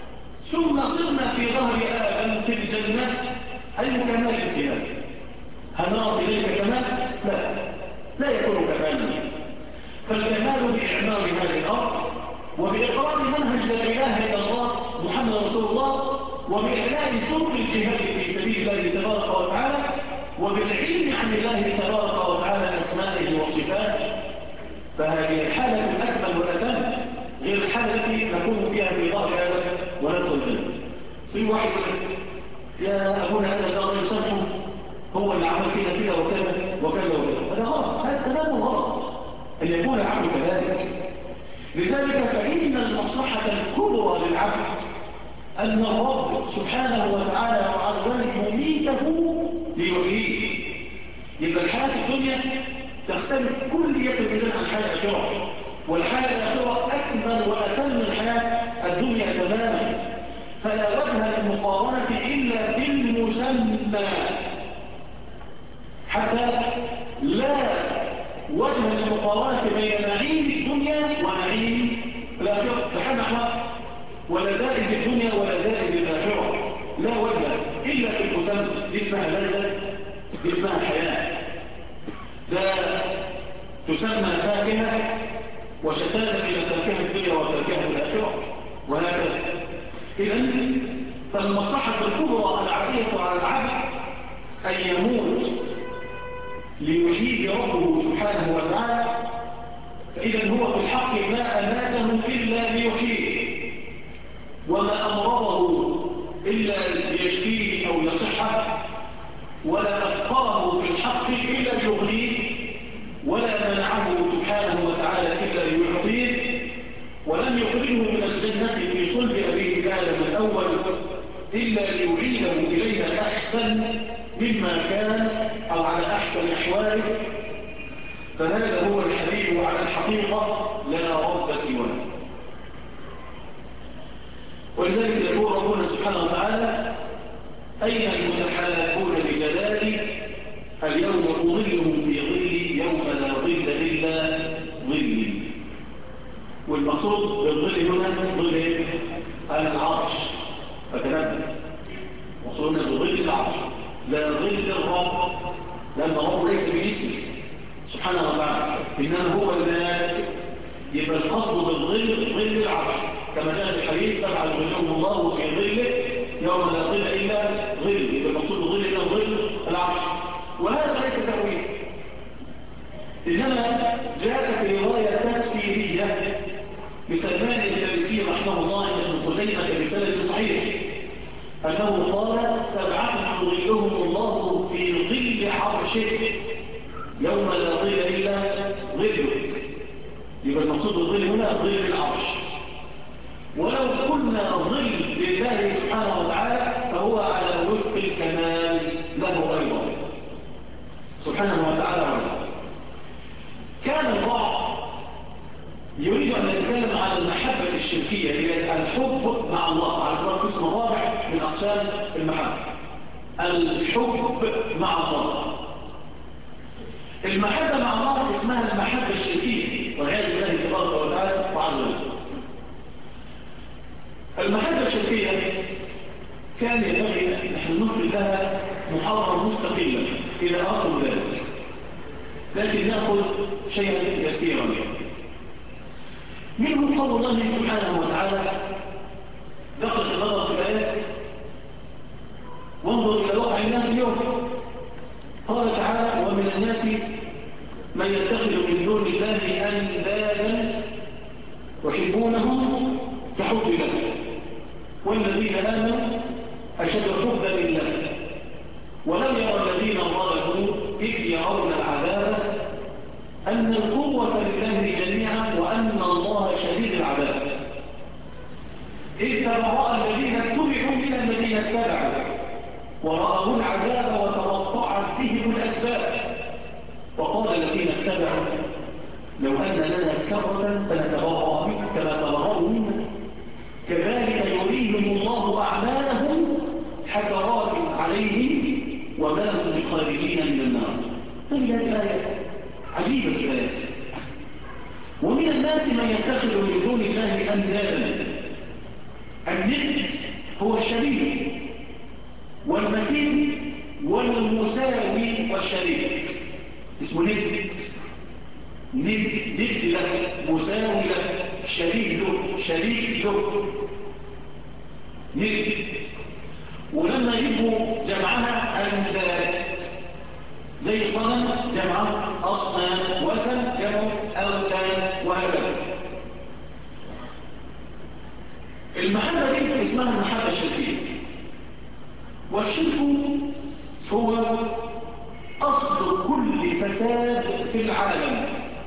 ثم صرنا في ظهر آدم في الجنة، أي كمال الامتنان. هل نرى إليك كمال؟ لا، لا يكون كمالا. فالكمال بإعمار هذه الأرض، وبإقرار منهج لا إله إلا الله محمد رسول الله، وبإعلاء سوق الجهاد في سبيل الله تبارك وتعالى، وبالعلم عن الله تبارك وتعالى أسمائه وصفاته. فهذه الحالة الأكمل والأتم، غير الحالة التي نكون فيها في ظهر هذا وندخل الجنة. صير واحد يا أبونا هذا الأمر يسامحه، هو اللي عمل فينا كده وكذا وكذا وكذا، هذا غلط، هذا تمام غلط أن يكون العبد كذلك. لذلك فإن المصلحة الكبرى للعبد أن الرب سبحانه وتعالى وعز وجل يميته ليحييه. يبقى الحياة الدنيا تختلف كلية جدا عن الحياة الآخرة، والحياة الآخرة أكمل وأتم من الحياة الدنيا تماما. فلا وجه للمقارنة إلا في المسمى، حتى لا وجه للمقارنة بين نعيم الدنيا ونعيم الآخرة بحال أحوال، ولا زائد الدنيا ولا زائد الآخرة، لا وجه إلا في المسمى. دي اسمها لذة، دي اسمها حياة. لا تسمى فاكهة وشتان بين فاكهة الدنيا وفاكهة الآخرة، وهكذا. إذن فالمصلحة الكبرى العادية على العبد أن يموت ليحييه ربه سبحانه وتعالى. فإذا هو في الحق ما أماته إلا ليحييه، وما أمرضه إلا ليشفيه أو يصحه، ولا أفقره في الحق إلا ليغنيه، ولا منعه سبحانه وتعالى إلا ليعطيه، ولم يخرجه من الجنة في صلب أبيه آدم الأول إلا ليعيده إليها أحسن مما كان أو على أحسن أحواله. فهذا هو الحبيب على الحقيقة، لا رب سواه. ولذلك يقول ربنا سبحانه وتعالى: أين المتحابون بجلالي اليوم أظلهم في ظلي يوم لا ظل إلا ظلي. والمقصود بالظل هنا ظل العرش، فتنبه وصلنا بظل العرش لا ظل الرب، لأن الرب ليس باسمه سبحانه وتعالى، إنما هو الذات. يبقى القصد بالظل ظل العرش، كما جاء في الحديث: تبع ظلهم الله في ظله يوم لا ظل إلا ظل. يبقى المقصود بالظل إلا ظل العرش. وهذا ليس تأويل، إنما جاء في رواية تفسيرية لسلمان الدارسي رحمه الله ابن خزيمة بسند صحيح، أنه قال: 7 يظلهم الله في ظل عرشه يوم لا ظل إلا ظله. يبقى المقصود بالظل هنا ظل العرش. ولو كنا ظل لله سبحانه وتعالى فهو على وفق الكمال له أيضا سبحانه وتعالى. كان البعض يريد أن يتكلم عن المحبة الشركية، هي الحب مع الله، على القسم الرابع من أقسام المحبة، الحب مع الله. المحبة مع الله اسمها المحبة الشركية، والعياذ بالله تبارك وتعالى وعز وجل. المحبة الشركية كان ينبغي نحن نفرد لها محاضرة مستقلة إذا أردتم ذلك، لكن نأخذ شيئا يسيرا منه. قول الله سبحانه وتعالى: دقق النظر في الآيات وانظر إلى واقع الناس اليوم. قال تعالى: ومن الناس من يتخذ من دون الله أندادا يحبونهم كحب الله والذين آمنوا أشد حبا لله ولم يرى الذين ظلموا إذ يرون العذاب أن القوة لله جميعا وأن الله شديد العذاب إذ تبرأ الذين اتبعوا من الذين اتبعوا ورأوا العذاب وتقطعت بهم الأسباب وقال الذين اتبعوا لو أن لنا كرة فنتبرأ منهم كما تبرأوا منا كذلك يريهم الله أعمالهم حسرات عليهم وما هم بخارجين من النار. طيب هذه الآية عجيبة الآية. ومن الناس من يتخذ من دون الله أندادا. الند هو الشبيه، والمثيل والمساوي والشريك، اسمه ند. ند له، مساوي له، شريك له، شريك له، ند. ولما يجوا جمعها أنداد، زي صنم جمعه أصنام، وثن جمعه أوثان، وهكذا. المحبة دي اسمها المحبة الشركية. والشرك هو أصل كل فساد في العالم،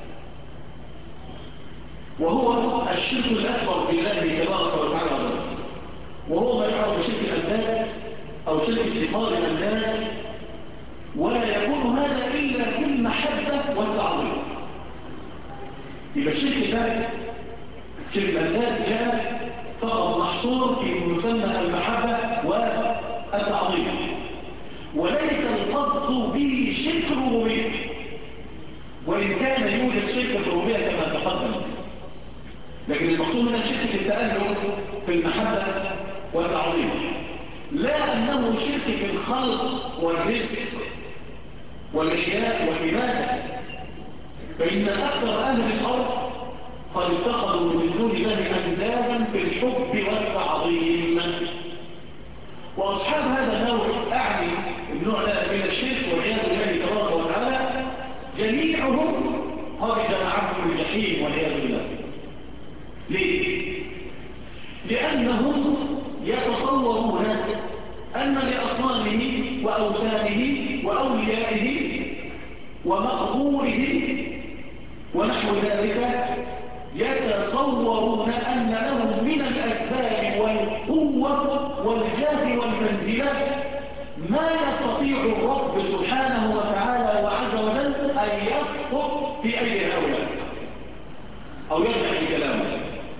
وهو الشرك الأكبر بالله تبارك وتعالى، وهو ما يعرف بشرك الأنداد أو شرك اتخاذ الأنداد، ولا يكون هذا إلا في المحبة والتعظيم. يبقى الشرك ده، شرك الأنداد جاء فقط محصور في مسمى المحبة والتعظيم، وليس القصد به شرك الربوبية، وإن كان يوجد شرك الربوبية كما تقدم، لكن المقصود من شرك التأله في المحبة والتعظيم، لا أنه شرك في الخلق والرزق والإحياء والعبادة. فإن أكثر أهل الأرض قد اتخذوا من دون الله أندادا في الحب والتعظيم، وأصحاب هذا النوع، أعني النوع ده من الشرك والعياذ بالله تبارك وتعالى، جميعهم قد جمعهم الجحيم والعياذ بالله. ليه؟ لأنهم يتصورون أن لأصنامه وأوثانه وأوليائه ومقبوره ونحو ذلك، يتصورون أن لهم من الأسباب والقوة والجاه والمنزلة ما يستطيع الرب سبحانه وتعالى وعز وجل أن يسقط في أي هؤلاء أو يرجع في كلامه.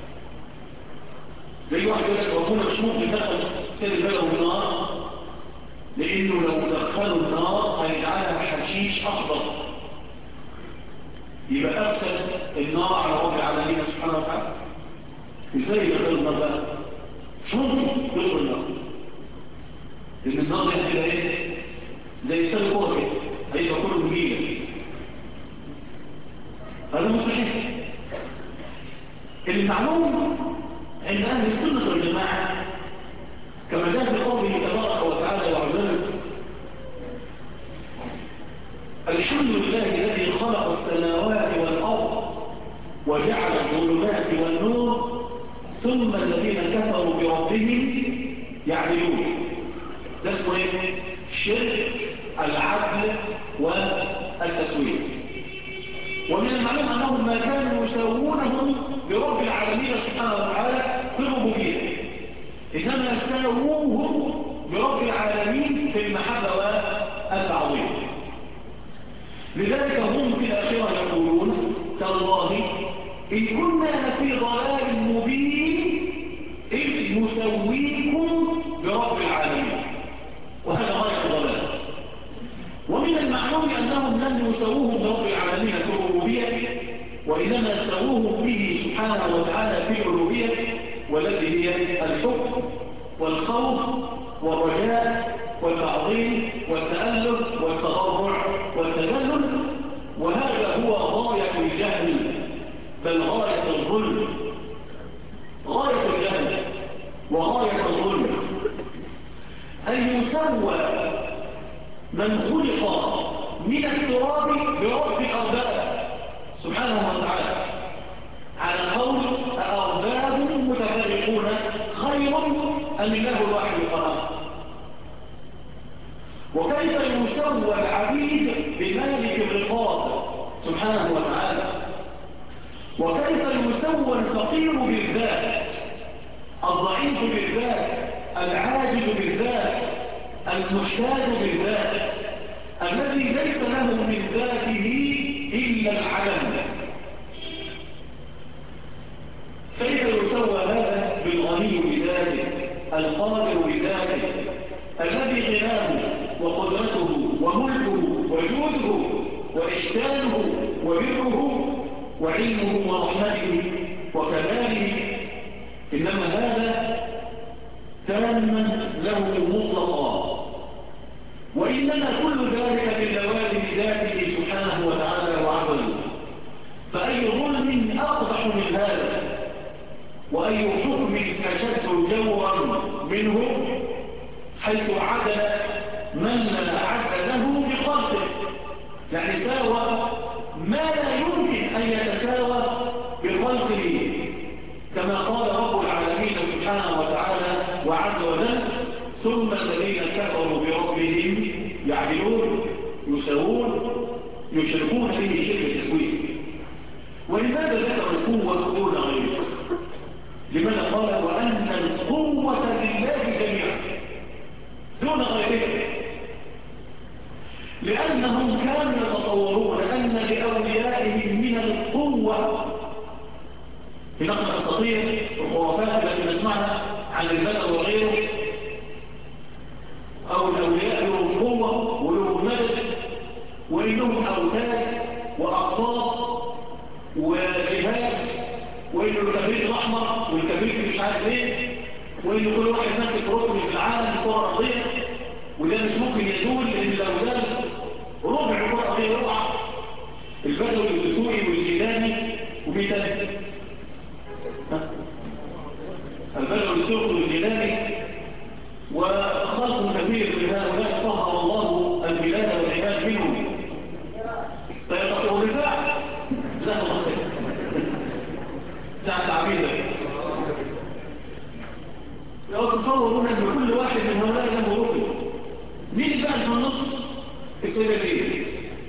زي واحد يقول لك ربنا مش ممكن دخل سيد البلد النار، لأنه لو دخلوا النار هيجعلها حشيش أخضر، يبقى أفسد النار على رب العالمين سبحانه وتعالى. إزاي يدخلوا النار بقى؟ مش ممكن يدخل النار، لأن النار دي هتبقى إيه؟ زي سالي كورة كده، هيبقى كله مجيلة. هذا مستحيل. المعلوم عند أهل السنة والجماعة كما جاء في قوله تبارك وتعالى وعزله: الحمد لله الذي خلق السماوات والأرض وجعل الظلمات والنور ثم الذين كفروا بربهم يعدلون. ده اسمه ايه؟ شرك العدل والتسوية. ومن المعلوم أنهم ما كانوا يساوونهم برب العالمين سبحانه وتعالى في الربوبية، إنما ساووهم برب العالمين في المحبة والتعظيم. لذلك هم في الآخرة يقولون: تالله إن كنا لفي ضلال مبين إذ نسويكم برب العالمين. وهذا غاية الضلال. ومن المعلوم أنهم لم يسووهم برب العالمين في الربوبية، وإنما سووهم به سبحانه وتعالى في الألوهية، والتي هي الحب والخوف والرجاء والتعظيم والتألف والتضرع والتذلل. وهذا هو غاية الجهل، بل غاية الظلم، غاية الجهل وغاية الظلم أن يسوى من خلق من التراب برب الأرباب سبحانه وتعالى، على قول: أأرباب متفرقون خير أم الله الواحد القهار. وكيف يسوى العبيد بمالك الرقاب سبحانه وتعالى، وكيف يسوى الفقير بالذات، الضعيف بالذات، العاجز بالذات، المحتاج بالذات، الذي ليس له من ذاته إلا العلم. كيف يسوى هذا بالغني بذاته، القادر بذاته، الذي غناه وقدرته وملكه وجوده وإحسانه وبره وعلمه ورحمته وكماله، إنما هذا تاما له مطلقا، وإنما كل ذلك من لوازم ذاته سبحانه وتعالى وعظمه. فأي ظلم أقبح من هذا، وأي حكم أشد جورا منه، حيث عدل من لا عدل له بخلقه، يعني ساوى ما لا يمكن أن يتساوى بخلقه، كما قال رب العالمين سبحانه وتعالى وعز وجل: ثم الذين كفروا بربهم يعدلون يساوون يشركون به شرك التسويه. ولماذا ذكر القوة دون غيره؟ لماذا قال وأن القوة لله جميعا دون غيره؟ لأنهم كانوا يتصورون أن لأوليائهم من القوة، في نقل الأساطير الخرافات التي نسمعها عن الملك وغيره، أو الأولياء لهم قوة ولهم مدد ولهم أوتاد وأخطاط وجهات، وإنه الكبريت الأحمر والكبريت مش عارف إيه، وإنه كل واحد ماسك ركن في العالم الكرة الأرضية، وده مش ممكن يزول لأن لو زال ربع الكرة الأرضية يقع. البدوي والدسوقي والجيلاني ومين تاني؟ البدوي والدسوقي والجيلاني وخلق كثير من هؤلاء طهر الله البلاد والعباد منهم. فيتصور الرفاع ذات مصير ذات عبيدة. يتصورون أن كل واحد من هؤلاء له ركن. مين بقى في النص؟ السيدة زينب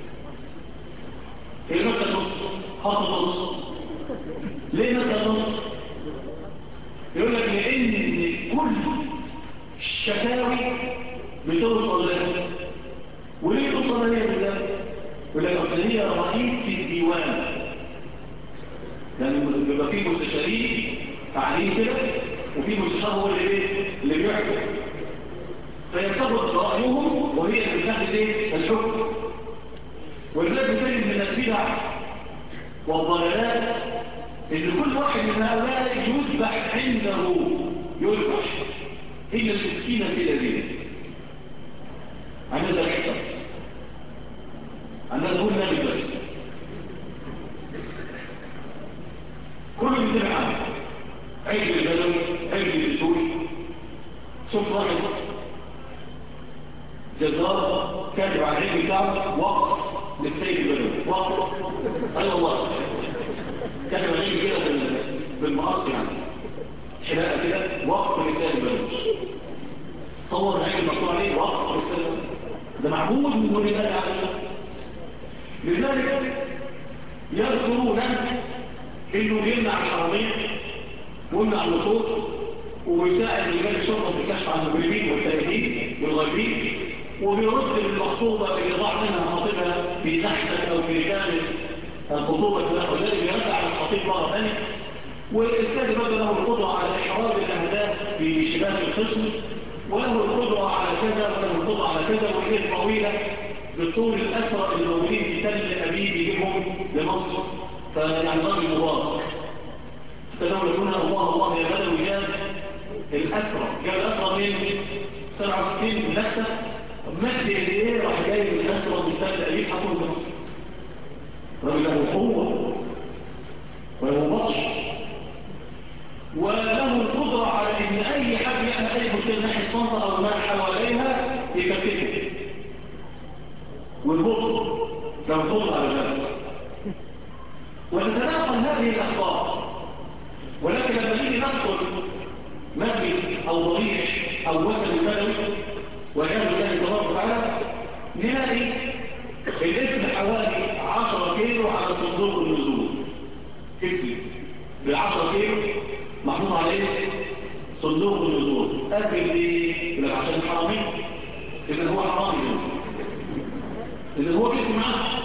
هي نفس النص، خط النص. ليه نفس النص؟ يقول لك لأن كل الشكاوي بتوصل لها. وليه توصل لها بالذات؟ يقول لك أصل هي رئيس الديوان، يعني بيبقى فيه مستشارين قاعدين كده، وفي مستشار هو اللي بيحكم، فيرتبط رأيهم وهي اللي بتاخذ الحكم. ولذلك بتجد من البدع والضلالات ان كل واحد من هؤلاء يذبح عنده، يذبح إلا المسكينة سيدة عندها ذبح عندها تقول نبي بس، كله بيذبح عنه، عيد البدوي عيد الدسوقي. شوف واحد جزار كاتب على العيد بتاعه وقف للسيد البدوي، وقف. ايوه والله كاتب على العيد كده بالمقص، يعني حلاقه كده، وقف للسيد البدوي. صور العيد المكتوب عليه وقف للسيد البدوي، ده معبود من دون الله تعالى. لذلك يذكرون انه يمنع الحرامين ويمنع اللصوص ويساعد رجال الشرطه في الكشف عن المجرمين والتائبين والغيبين، وبيرد المخطوبه اللي ضاع منها خطيبها في زحمه او في رجال الخطوبه في نحو ذلك، يرجع على الخطيب مره ثانيه. والسيد بدل له القدره على احراز الاهداف في شباك الخصم، وله القدره على كذا وله القدره على كذا، وايديه طويله بالطول الاسرى اللي موجودين في تل ابيب يجيبهم لمصر. فيعني راجل مبارك. تناول هنا الله يا بدوي جاب الأسرى، جاب الأسرى من 67 بنفسه، مد إيديه راح جايب الأسرى من تل أبيب حطوه في مصر. راجل له قوة وله بطش وله القدرة على إن أي حد يعمل أي مشكلة ناحية طنطا أو ما حواليها يكتفه، والبطل كان قدرة على ذلك. وتتناقل هذه الأخبار، ولكن لما نيجي ندخل مسجد أو ضريح أو وثن البدوي والعياذ بالله تبارك وتعالى، نلاقي الإثم حوالي 10 كيلو على صندوق النزول. إثم بال10 كيلو محطوط عليه صندوق النزول. أكل إيه؟ يقول لك عشان الحرامين. إذن هو حرامي، إذن هو بيسمع معاه.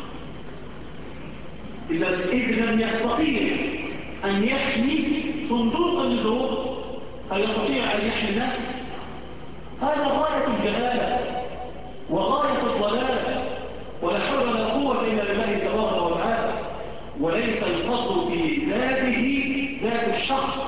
إذا لم يستطيع أن يحمي صندوق النزول، هل يستطيع أن يحمي الناس؟ هذا غاية الجهالة وغاية الضلال، ولا حول ولا قوة إلا بالله تبارك وتعالى. وليس القصد في ذاته ذات الشخص،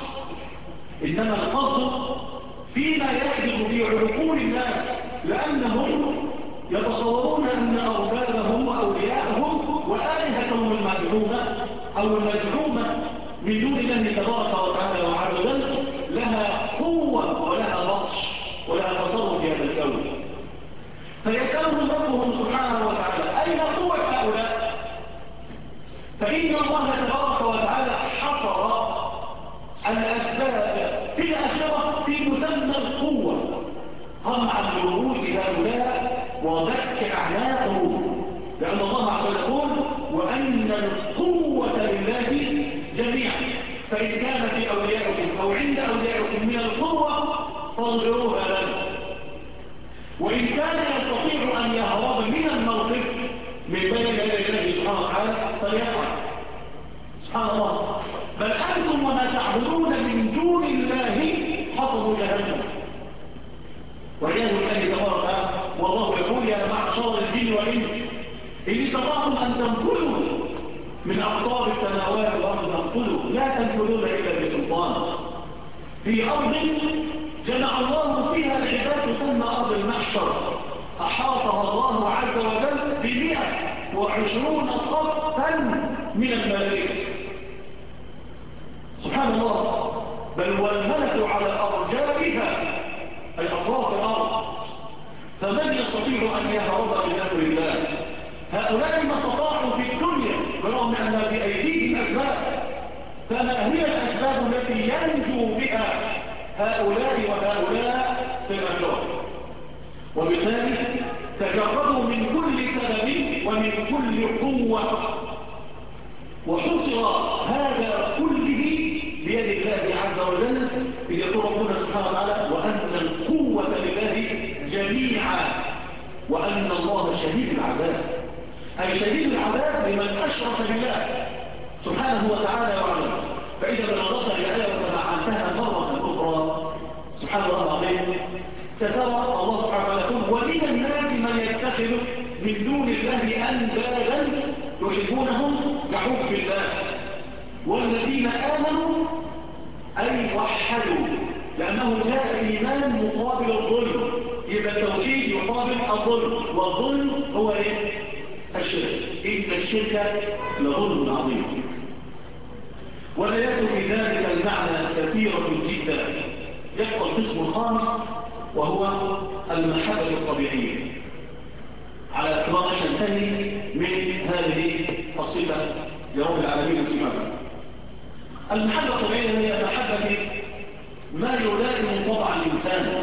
إنما القصد فيما يحدث في عقول الناس، لأنهم يتصورون أن أربابهم وأولياءهم وآلهتهم المدعومة أو المزعومة من دون الله تبارك وتعالى وعز وجل لها قوة ولها بطش ولها تصرف في هذا الكون. فيسألهم ربهم سبحانه وتعالى أين قوة هؤلاء؟ فإن الله تبارك وتعالى حصر الأسباب في الآخرة في مسمى القوة قمعا برؤوس هؤلاء ودك أعناقهم، لأن الله عز وجل يقول وأن القوة لله جميعا، فإن كان في أوليائكم أو عند أوليائكم من القوة فاضربوها لنا، وإن كان يستطيع أن يهرب من الموقف من بين يدي الله سبحانه وتعالى فليفعل. سبحان الله، بل أنتم وما تعبدون من دون الله حصبوا جهنم والعياذ بالله تبارك وتعالى. والله يقول يا معشر الجن والإنس إن استطعتم أن تنفذوا من أقطار السماوات والأرض فانفذوا لا تنفذون إلا بسلطان. في أرض جمع الله فيها العباد تسمى أرض المحشر، أحاطها الله عز وجل ب120 صفا من الملائكة. سبحان الله، بل والملك على أرجائها أي أطراف الأرض، فمن يستطيع أن يهرب من أمر الله؟ هؤلاء ما استطاعوا في الدنيا برغم أن بأيديهم أسباب، فما هي الأسباب التي ينجو بها هؤلاء وهؤلاء في الآخرة؟ وبالتالي تجردوا من كل سبب ومن كل قوة، وحصر هذا كله بيد الله عز وجل، إذ يقول ربنا سبحانه وتعالى وأن القوة لله جميعا وأن الله شديد العذاب، أي شديد العذاب لمن أشرك بالله سبحانه وتعالى وعلا. فإذا بنظرت الآية وتبعنتها مرة أخرى سبحان الله العظيم سترى الله سبحانه وتعالى يقول ومن الناس من يتخذ من دون الله أندادا يحبونهم كحب الله والذين آمنوا أي وحدوا، لأنه جاء الإيمان مقابل الظلم، يبقى التوحيد يقابل الظلم، والظلم هو إيه؟ الشرك، إن الشرك لظلم عظيم. والآيات في ذلك المعنى كثيرة جدا. يبقى القسم الخامس وهو المحبة الطبيعية، على اعتبار أن ننتهي من هذه الصفة لرب العالمين سبحانه. المحبة الطبيعية هي محبة ما يلائم طبع الإنسان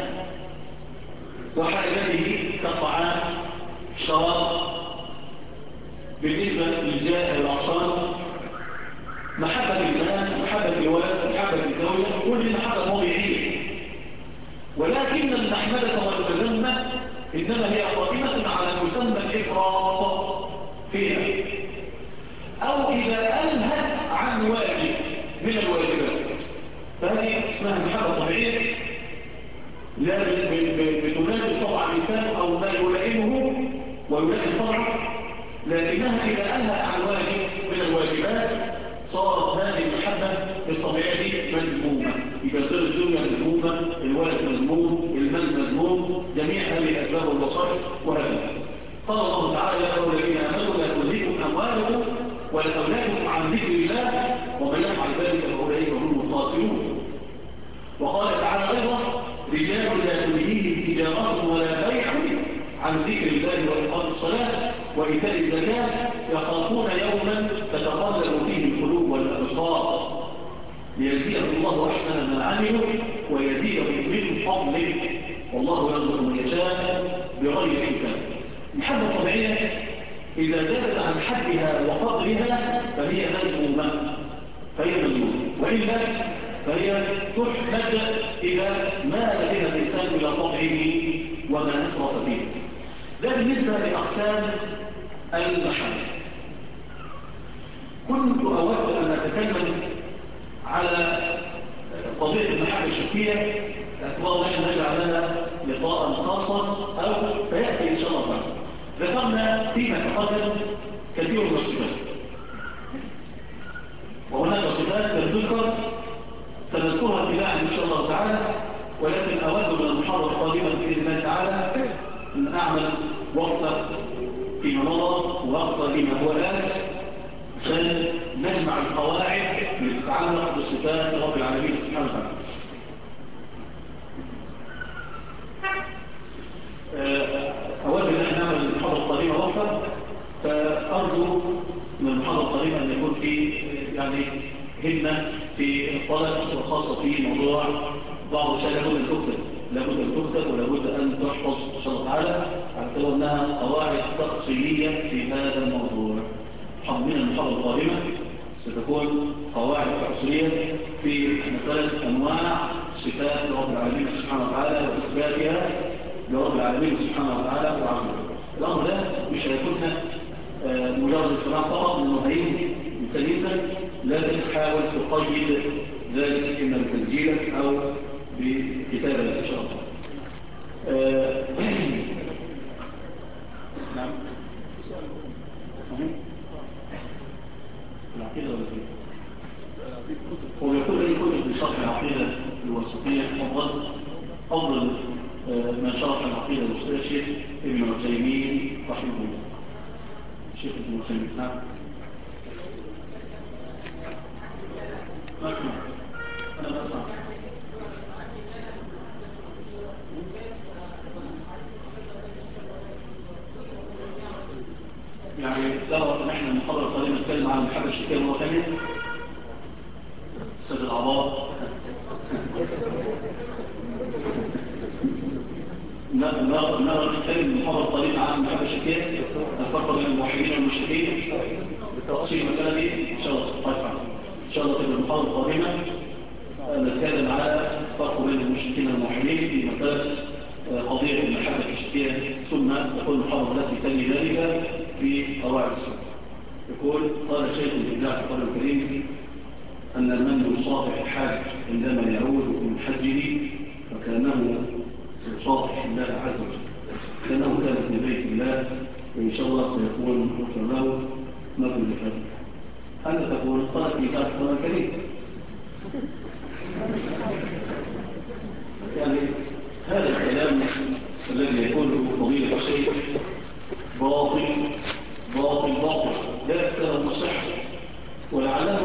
وحاجته كالطعام، الشراب، بالنسبة للجائع والعطشان، محبة المال، محبة الولد، محبة الزوجة، كل محبة طبيعية. ولكن المحمدة والمذمة إنما هي قائمة على مسمى الإفراط فيها، أو إذا ألهت عن واجب من الواجبات، فهذه اسمها محبة طبيعية لا بتناسب طبع الإنسان أو ما يلائمه ويلائم طبعه، لكنها إذا ألهت عن واجب من الواجبات صارت هذه المحبة الطبيعية مذمومة. يبقى صار الزوجة مذمومة، الولد مذموم، المال مذموم، جميع هذه الأسباب والوسائل وهذا. قال الله تعالى يا أيها الذين آمنوا لا تلهكم أموالكم ولا أولادكم عن ذكر الله ومن يفعل ذلك فأولئك هم الخاسرون. وقال تعالى أيضا رجال لا تلهيهم تجارة ولا بيع عن ذكر الله وإقام الصلاة وإيتاء الزكاة يخافون يوما تتقلب فيه القلوب والأبصار ليجزيهم الله أحسن ما عملوا ويزيدهم من فضله والله يرزق من يشاء بغير حساب. المحبة الطبيعية إذا زادت عن حدها وقدرها فهي مذمومة، وإلا فهي تحمد إذا مال بها الإنسان إلى طبعه وما أسرف فيه. ده بالنسبة لأقسام المحبة. كنت أود أن أتكلم على قضية المحبة الشكية باعتبار نحن نجعل لها لقاء خاصا أو سيأتي إن شاء الله تعالى. ذكرنا فيما تقدم كثير من الصفات، وهناك صفات لم تذكر سنذكرها ابتداء إن شاء الله تعالى، ولكن أود من المحاضرة القادمة بإذن الله تعالى أن أعمل وقفة فيما مضى ووقفة فيما هو آت عشان نجمع القواعد اللي تتعلق بصفات رب العالمين سبحانه وتعالى. أود أن احنا نعمل المحاضرة القادمة وقفة، فأرجو من المحاضرة القادمة أن يكون في يعني همة في الطلب، وخاصة في موضوع بعض الشيء لابد أن تكتب ولابد أن تحفظ إن شاء الله تعالى، اعتبر أنها قواعد تفصيلية في هذا الموضوع. من المحاضرة القادمة ستكون قواعد تفصيلية في مسألة أنواع صفات رب العالمين سبحانه وتعالى وإثباتها لرب العالمين سبحانه وتعالى وعزه. الأمر ده مش هيكون مجرد استماع فقط لأنه هيجي إنسان، لكن حاول تقيد ذلك إما بتسجيلك أو بكتابة إن شاء الله. نعم. العقيدة ولا كيف؟ هو يقول أي كتب لشرح العقيدة الوسطية أفضل من شرح العقيدة الوسطية الشيخ ابن عثيمين رحمه الله. الشيخ ابن عثيمين. نعم. أسمع. أنا أسمع. يعني ترى ان احنا المحاضره القادمه نتكلم عن المحبه الشتيه مره ثانيه، السد الاعضاء. نرى نتكلم المحاضره القادمه عن المحبه الشتيه، الفرق بين الموحدين والمشركين بالتفصيل المساله دي ان شاء الله. ان شاء الله تبقى المحاضره القادمه نتكلم على الفرق بين المشركين والموحدين في مساله قضيه المحبه الشتيه، ثم تكون المحاضره التي تلي ذلك في قواعد السنة. يقول قال شيخ الإذاعة القرآن الكريم أن من يصافح الحاج عندما يعود من حجه فكأنه يصافح الله عز وجل، كأنه كان في بيت الله، وإن شاء الله سيكون غفر له ما كل ذلك. أنت تقول قال في إذاعة القرآن الكريم يعني هذا الكلام الذي يقوله فضيلة الشيخ باطل لا أكثر صحة، ولعله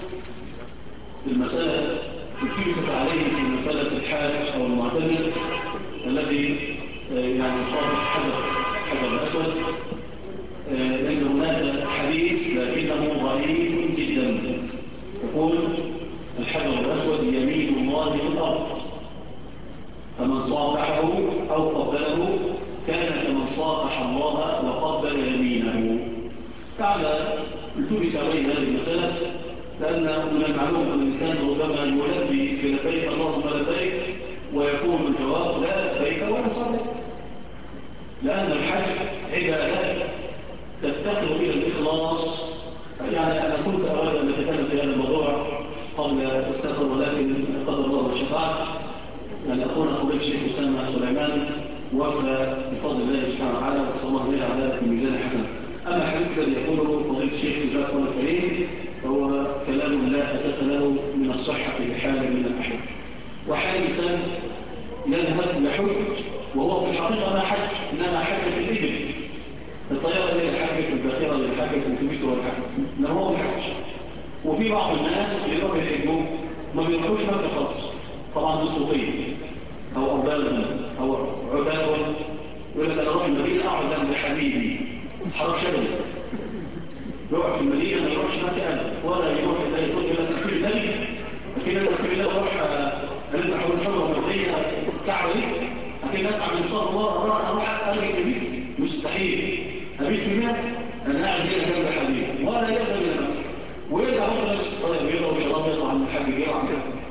المسألة تكيست عليه في مسألة الحاج أو المعتمر الذي يعني صار حجر الأسود، لأن هناك حديث لكنه ضعيف جدا يقول الحجر الأسود يمين الله في الأرض، فمن صافحه أو قبله كان كمن صافح الله وقبل يمينه. تعالى التبس بين هذه المسألة، لأن من المعلوم أن الإنسان ربما يلبي في لبيك اللهم لبيك ويكون الجواب لا لبيك ولا صدق، لأن الحج عبادة تفتقر إلى الإخلاص. يعني أنا كنت أراد أن أتكلم في هذا الموضوع قبل السفر، ولكن قدر الله وشفاعه يعني أخونا فضيلة الشيخ أسامة سليمان وفى بفضل الله سبحانه وتعالى، وصلى الله عليه على ذلك الميزان الحسن. أما الحديث الذي يقوله فضيلة الشيخ جزاكم الله الكريم فهو كلام لا أساس له من الصحة بحال من الأحيان. وحال الإنسان يذهب يحج وهو في الحقيقة ما حج، إنما حج في الإبل، الطيارة هي الحج، الباخرة هي الحج، الأتوبيس هو الحج، إنما هو الحج. وفي بعض الناس بيروحوا يحجوا ما بيروحوش مكة خالص، طبعا الصوفية أو أرباب أو عباد، يقول لك أنا أروح المدينة أقعد جنب حبيبي حرام شغل، يقعد في المدينة ما يروحش مكة ولا يروح إلى تسير النبي، لكن التسير الله أروح ألف حول الحرة والمدينة الكعبة دي، لكن أسعى من صلى الله أروح أرجع النبي مستحيل. أبيت في الماء أنا قاعد هنا جنب حبيبي ولا يسأل إلى مكة، ويرجع هو نفس الطريقة بيضرب وشراب يطلع من الحج يرعى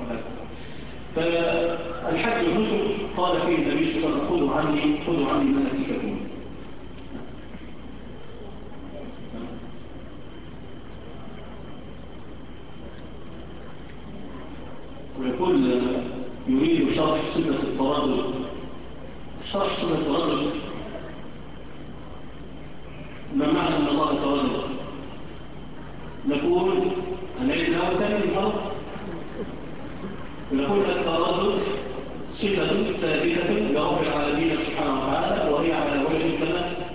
فالحج والنسك قال فيه النبي صلى الله عليه وسلم خذوا عني مناسككم. ويقول يريد شرح صفة التردد. شرح صفة التردد ما معنى أن الله تردد؟ نقول هنعيد الأول ثاني الفرق، نقول التردد صفة ثابتة لرب العالمين سبحانه وتعالى، وهي على وجه كما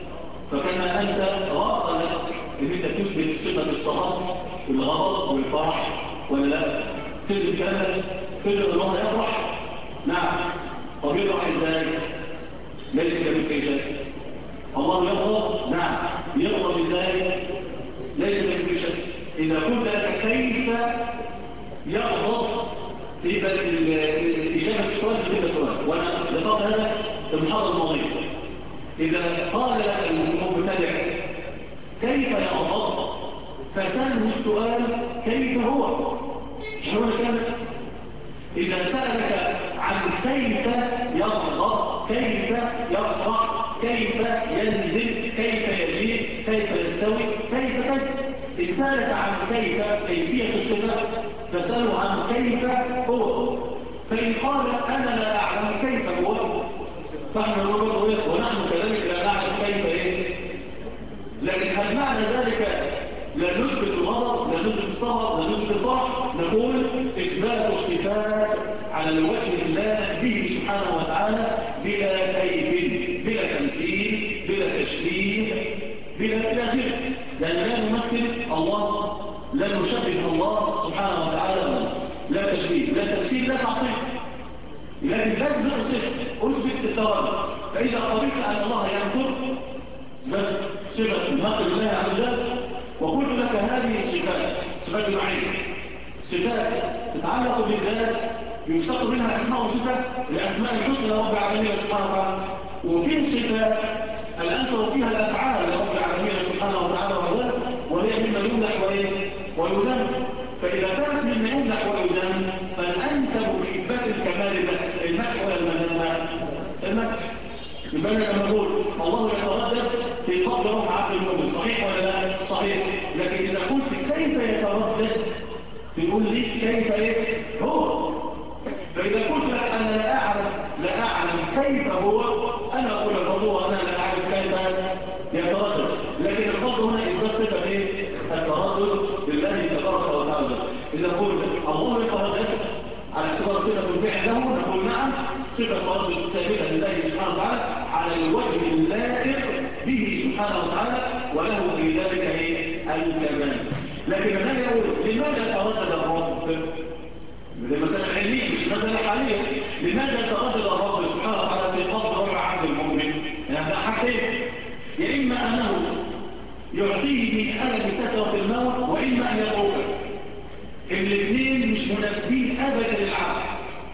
انت تثبت صفه الصلاه والغضب والفرح ولا لا؟ تثبت الكلام ده؟ تثبت ان الله يفرح؟ نعم. طب يفرح ازاي؟ ليس كمثله شيء. الله يغضب؟ نعم. يغضب ازاي؟ ليس كمثله شيء. اذا قلت لك كيف يغضب في اجابه السؤال بتبقى سؤال، وانا ذكرت هذا في المحاضره الماضيه. اذا قال لك المبتدع كيف يغضب فسأله السؤال كيف هو؟ شنو الكلام؟ إذا سألك عن كيف يغضب، كيف يفرح، كيف ينزل، كيف يجيء، كيف يستوي، كيف كذا. إن سألك عن كيفية الصفة فسأله عن كيف هو. فإن قال أنا لا أعلم كيف هو فاحنا نقول ونحن كذلك لا نعلم كيف إيه. لكن هل معنى ذلك لا نثبت الغضب، لا نثبت الصبر، لا نثبت الفرح؟ نقول إثبات الصفات على الوجه الله به سبحانه وتعالى بلا كيف، بلا تمثيل، بلا تشبيه، بلا آخره. لأن لا نمثل الله، لا نشبه الله سبحانه وتعالى، لا تشبيه، لا تمثيل، لا تعطيل. لكن أثبت الصفة، أثبت التردد. فإذا قلت أن الله ينكر صفة المقر الله عز وجل، وقلت لك هذه صفات نوعين: صفات تتعلق بالذات يشتق منها اسماء وصفات، الاسماء الحسنى لرب العالمين سبحانه وتعالى، وفي صفات الانثر فيها الافعال لرب العالمين سبحانه وتعالى وهي مما يمدح ويذم. فاذا كانت مما يمدح ويذم فالانسب باثبات الكمال له المدح ولا المذمه؟ المدح. يبقى لما نقول الله يتردد في قبض روح عبد المؤمن، صحيح ولا لا؟ صحيح. لكن اذا قلت كيف يتردد تقول لي كيف ايه هو. فاذا قلت لك انا لا اعلم كيف هو، انا اقول الفضوء انا لا اعلم كيف يتردد. لكن الفضل هنا اثبات صفه ايه؟ التردد لله تبارك وتعالى. اذا قلت الله يتردد على اعتبار صفه فعل له نقول نعم، صفه تردد ثابته لله سبحانه وتعالى على الوجه اللائق به سبحانه وتعالى، وله في ذلك ايه؟ الكمال. لكن الذي يقول لماذا تردد الرب؟ هذه مسألة علمية مش مسألة حالية. لماذا تردد الرب سبحانه وتعالى في قبض روح عبد المؤمن؟ يعني هذا حاجتين: يا إما أنه يعطيه من ألم سكرة الموت، وإما أن يتركه. الاثنين مش مناسبين أبدا للعبد.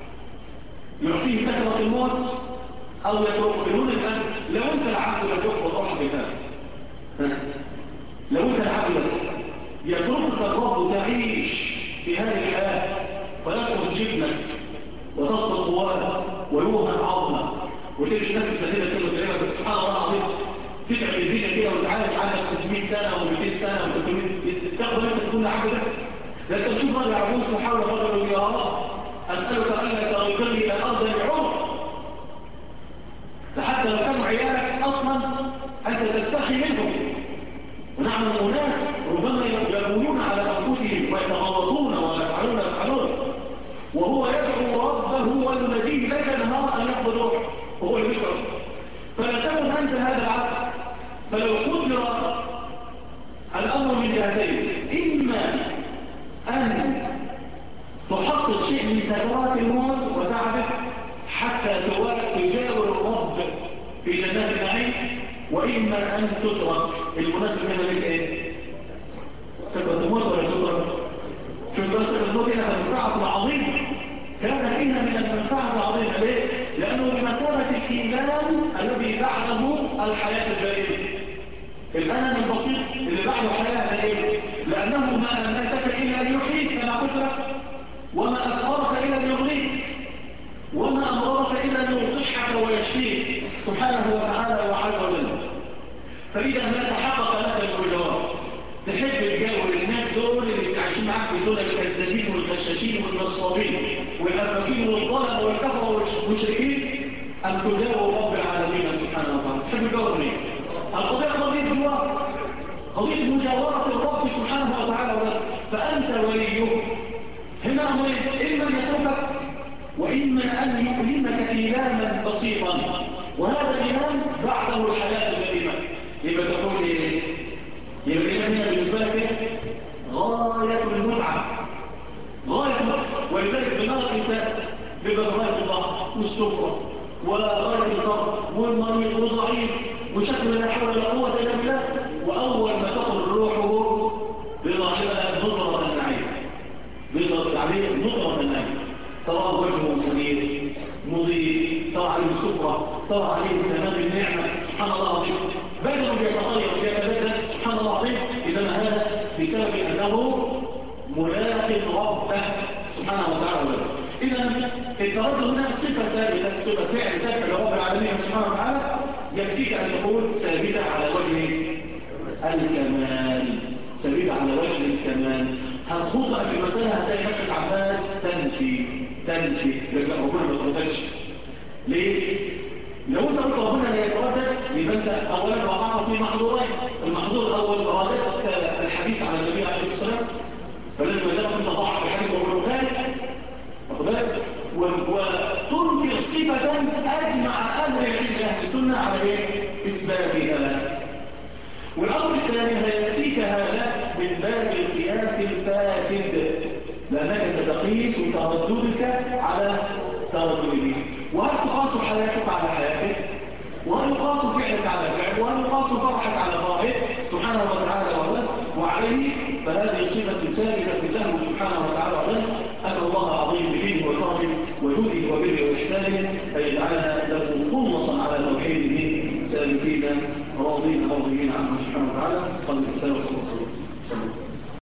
يعطيه سكرة الموت أو يتركه. بدون الأسف لو أنت العبد لا تقبض روح بالله، لو أنت العبد يتركك الرب تعيش في هذه الحياة فيسقط جبنك وتسقط قواك ويوهن عظمك وتمشي نفس السنة كده وتلاقيها سبحان الله العظيم تدعم الدنيا كده وتعالج عنك 300 سنة و200 سنة و300 تقبل انت تكون عبد ده. لكن تشوف راجل عجوز تحاول رجل يا رب اسالك الا تردني الى ارض العمر. فحتى لو كانوا عيالك اصلا انت تستحي منهم. ونحن الناس ربما يبولون على انفسهم ويتغلطون ويفعلون وهو يدعو ربه ويناديه ليل نهار ان يقبض روحه وهو اللي يشعر. فلا تكن انت هذا العبد. فلو قدر الامر من جهتين: اما ان تحصل شيء من سكرات الموت وتعبك حتى تجاور الرب في جنات النعيم، واما ان تترك. المناسب هنا لك ايه؟ سكرة الموت ولا تترك؟ شوف بس الموت هنا منفعة عظيمة، كان فيها من المنفعة العظيمة. ليه؟ لأنه بمثابة الإيمان الذي بعده الحياة الدائمة. الألم البسيط اللي بعده حياة دائمة، لأنه ما أماتك إلا ليحييك كما قلت لك، وما أفقرك إلا ليغنيك، وما أمرك إلا ليصحك ويشفيك سبحانه وتعالى وعز وجل. فإذا ما تحقق لك الجواب تحب تجاور الناس دول اللي عايشين معاك في دول الكذابين والغشاشين والنصابين والأفاكين والظلم والكفر والمشركين، أن تجاور رب العالمين سبحانه وتعالى. تحب تجاور مين؟ القضية قضية جوار، قضية مجاورة الرب سبحانه وتعالى. فأنت وليه هنا أمرين: إما أن يتركك وإما أن يؤلمك إيلاما بسيطا، وهذا الإيلام بعده الحياة الدائمة. يبقى تقول إيه؟ يبقى الإيمان هنا بالنسبة لك غاية المتعة، غاية المتعة. ولذلك دماغ الإنسان بيبقى غاية الله والسفرة وغاية الضرب والمريض والضعيف وشكل لا حول ولا قوة إلا بالله، وأول ما تخرج روحه بيضع عليها نظرة النعيم، بيضع عليه نظرة النعيم، ترى وجهه مضيء، ترى عليه السفرة، ترى عليه تمام النعمة، سبحان الله العظيم، بدنه بيتغير ويتبدل، سبحان الله العظيم. إنما هذا بسبب أنه ملاق ربه سبحانه وتعالى. إذا التردد هنا صفة ثابتة، صفة فعل ثابتة لرب العالمين سبحانه وتعالى، يكفيك أن تكون ثابتة على وجه الكمال، ثابتة على وجه الكمال. هتخوض في المسألة هتلاقي نفسك عمال تنفي لكن ربنا ما ترددش. ليه؟ لو انت قلت ربنا لا يتردد يبقى انت اولا وقعت في محظورين. المحظور الاول ارادتك الحديث عن النبي عليه الصلاه والسلام، فلازم يتبقى انت ضعف الحديث وهو خارج، واخد بالك؟ وتنكر صفه اجمع اهل العلم اهل السنه على ايه؟ اثباتها. والامر الثاني هياتيك هذا من باب القياس الفاسد، لانك ستقيس ترددك على تردده، وهل تقاس حياتك على حياتك، وهل يقاس فعلك على فعل، وهل يقاس فرحك على فرحك سبحانه وتعالى وعليه. فهذه صفة ثابتة له سبحانه وتعالى وعليه. أسأل الله العظيم بدينه وكرمه وجوده وبره وإحسانه أن يجعلنا له خلصا على توحيده ثابتين راضين مرضيين عنه.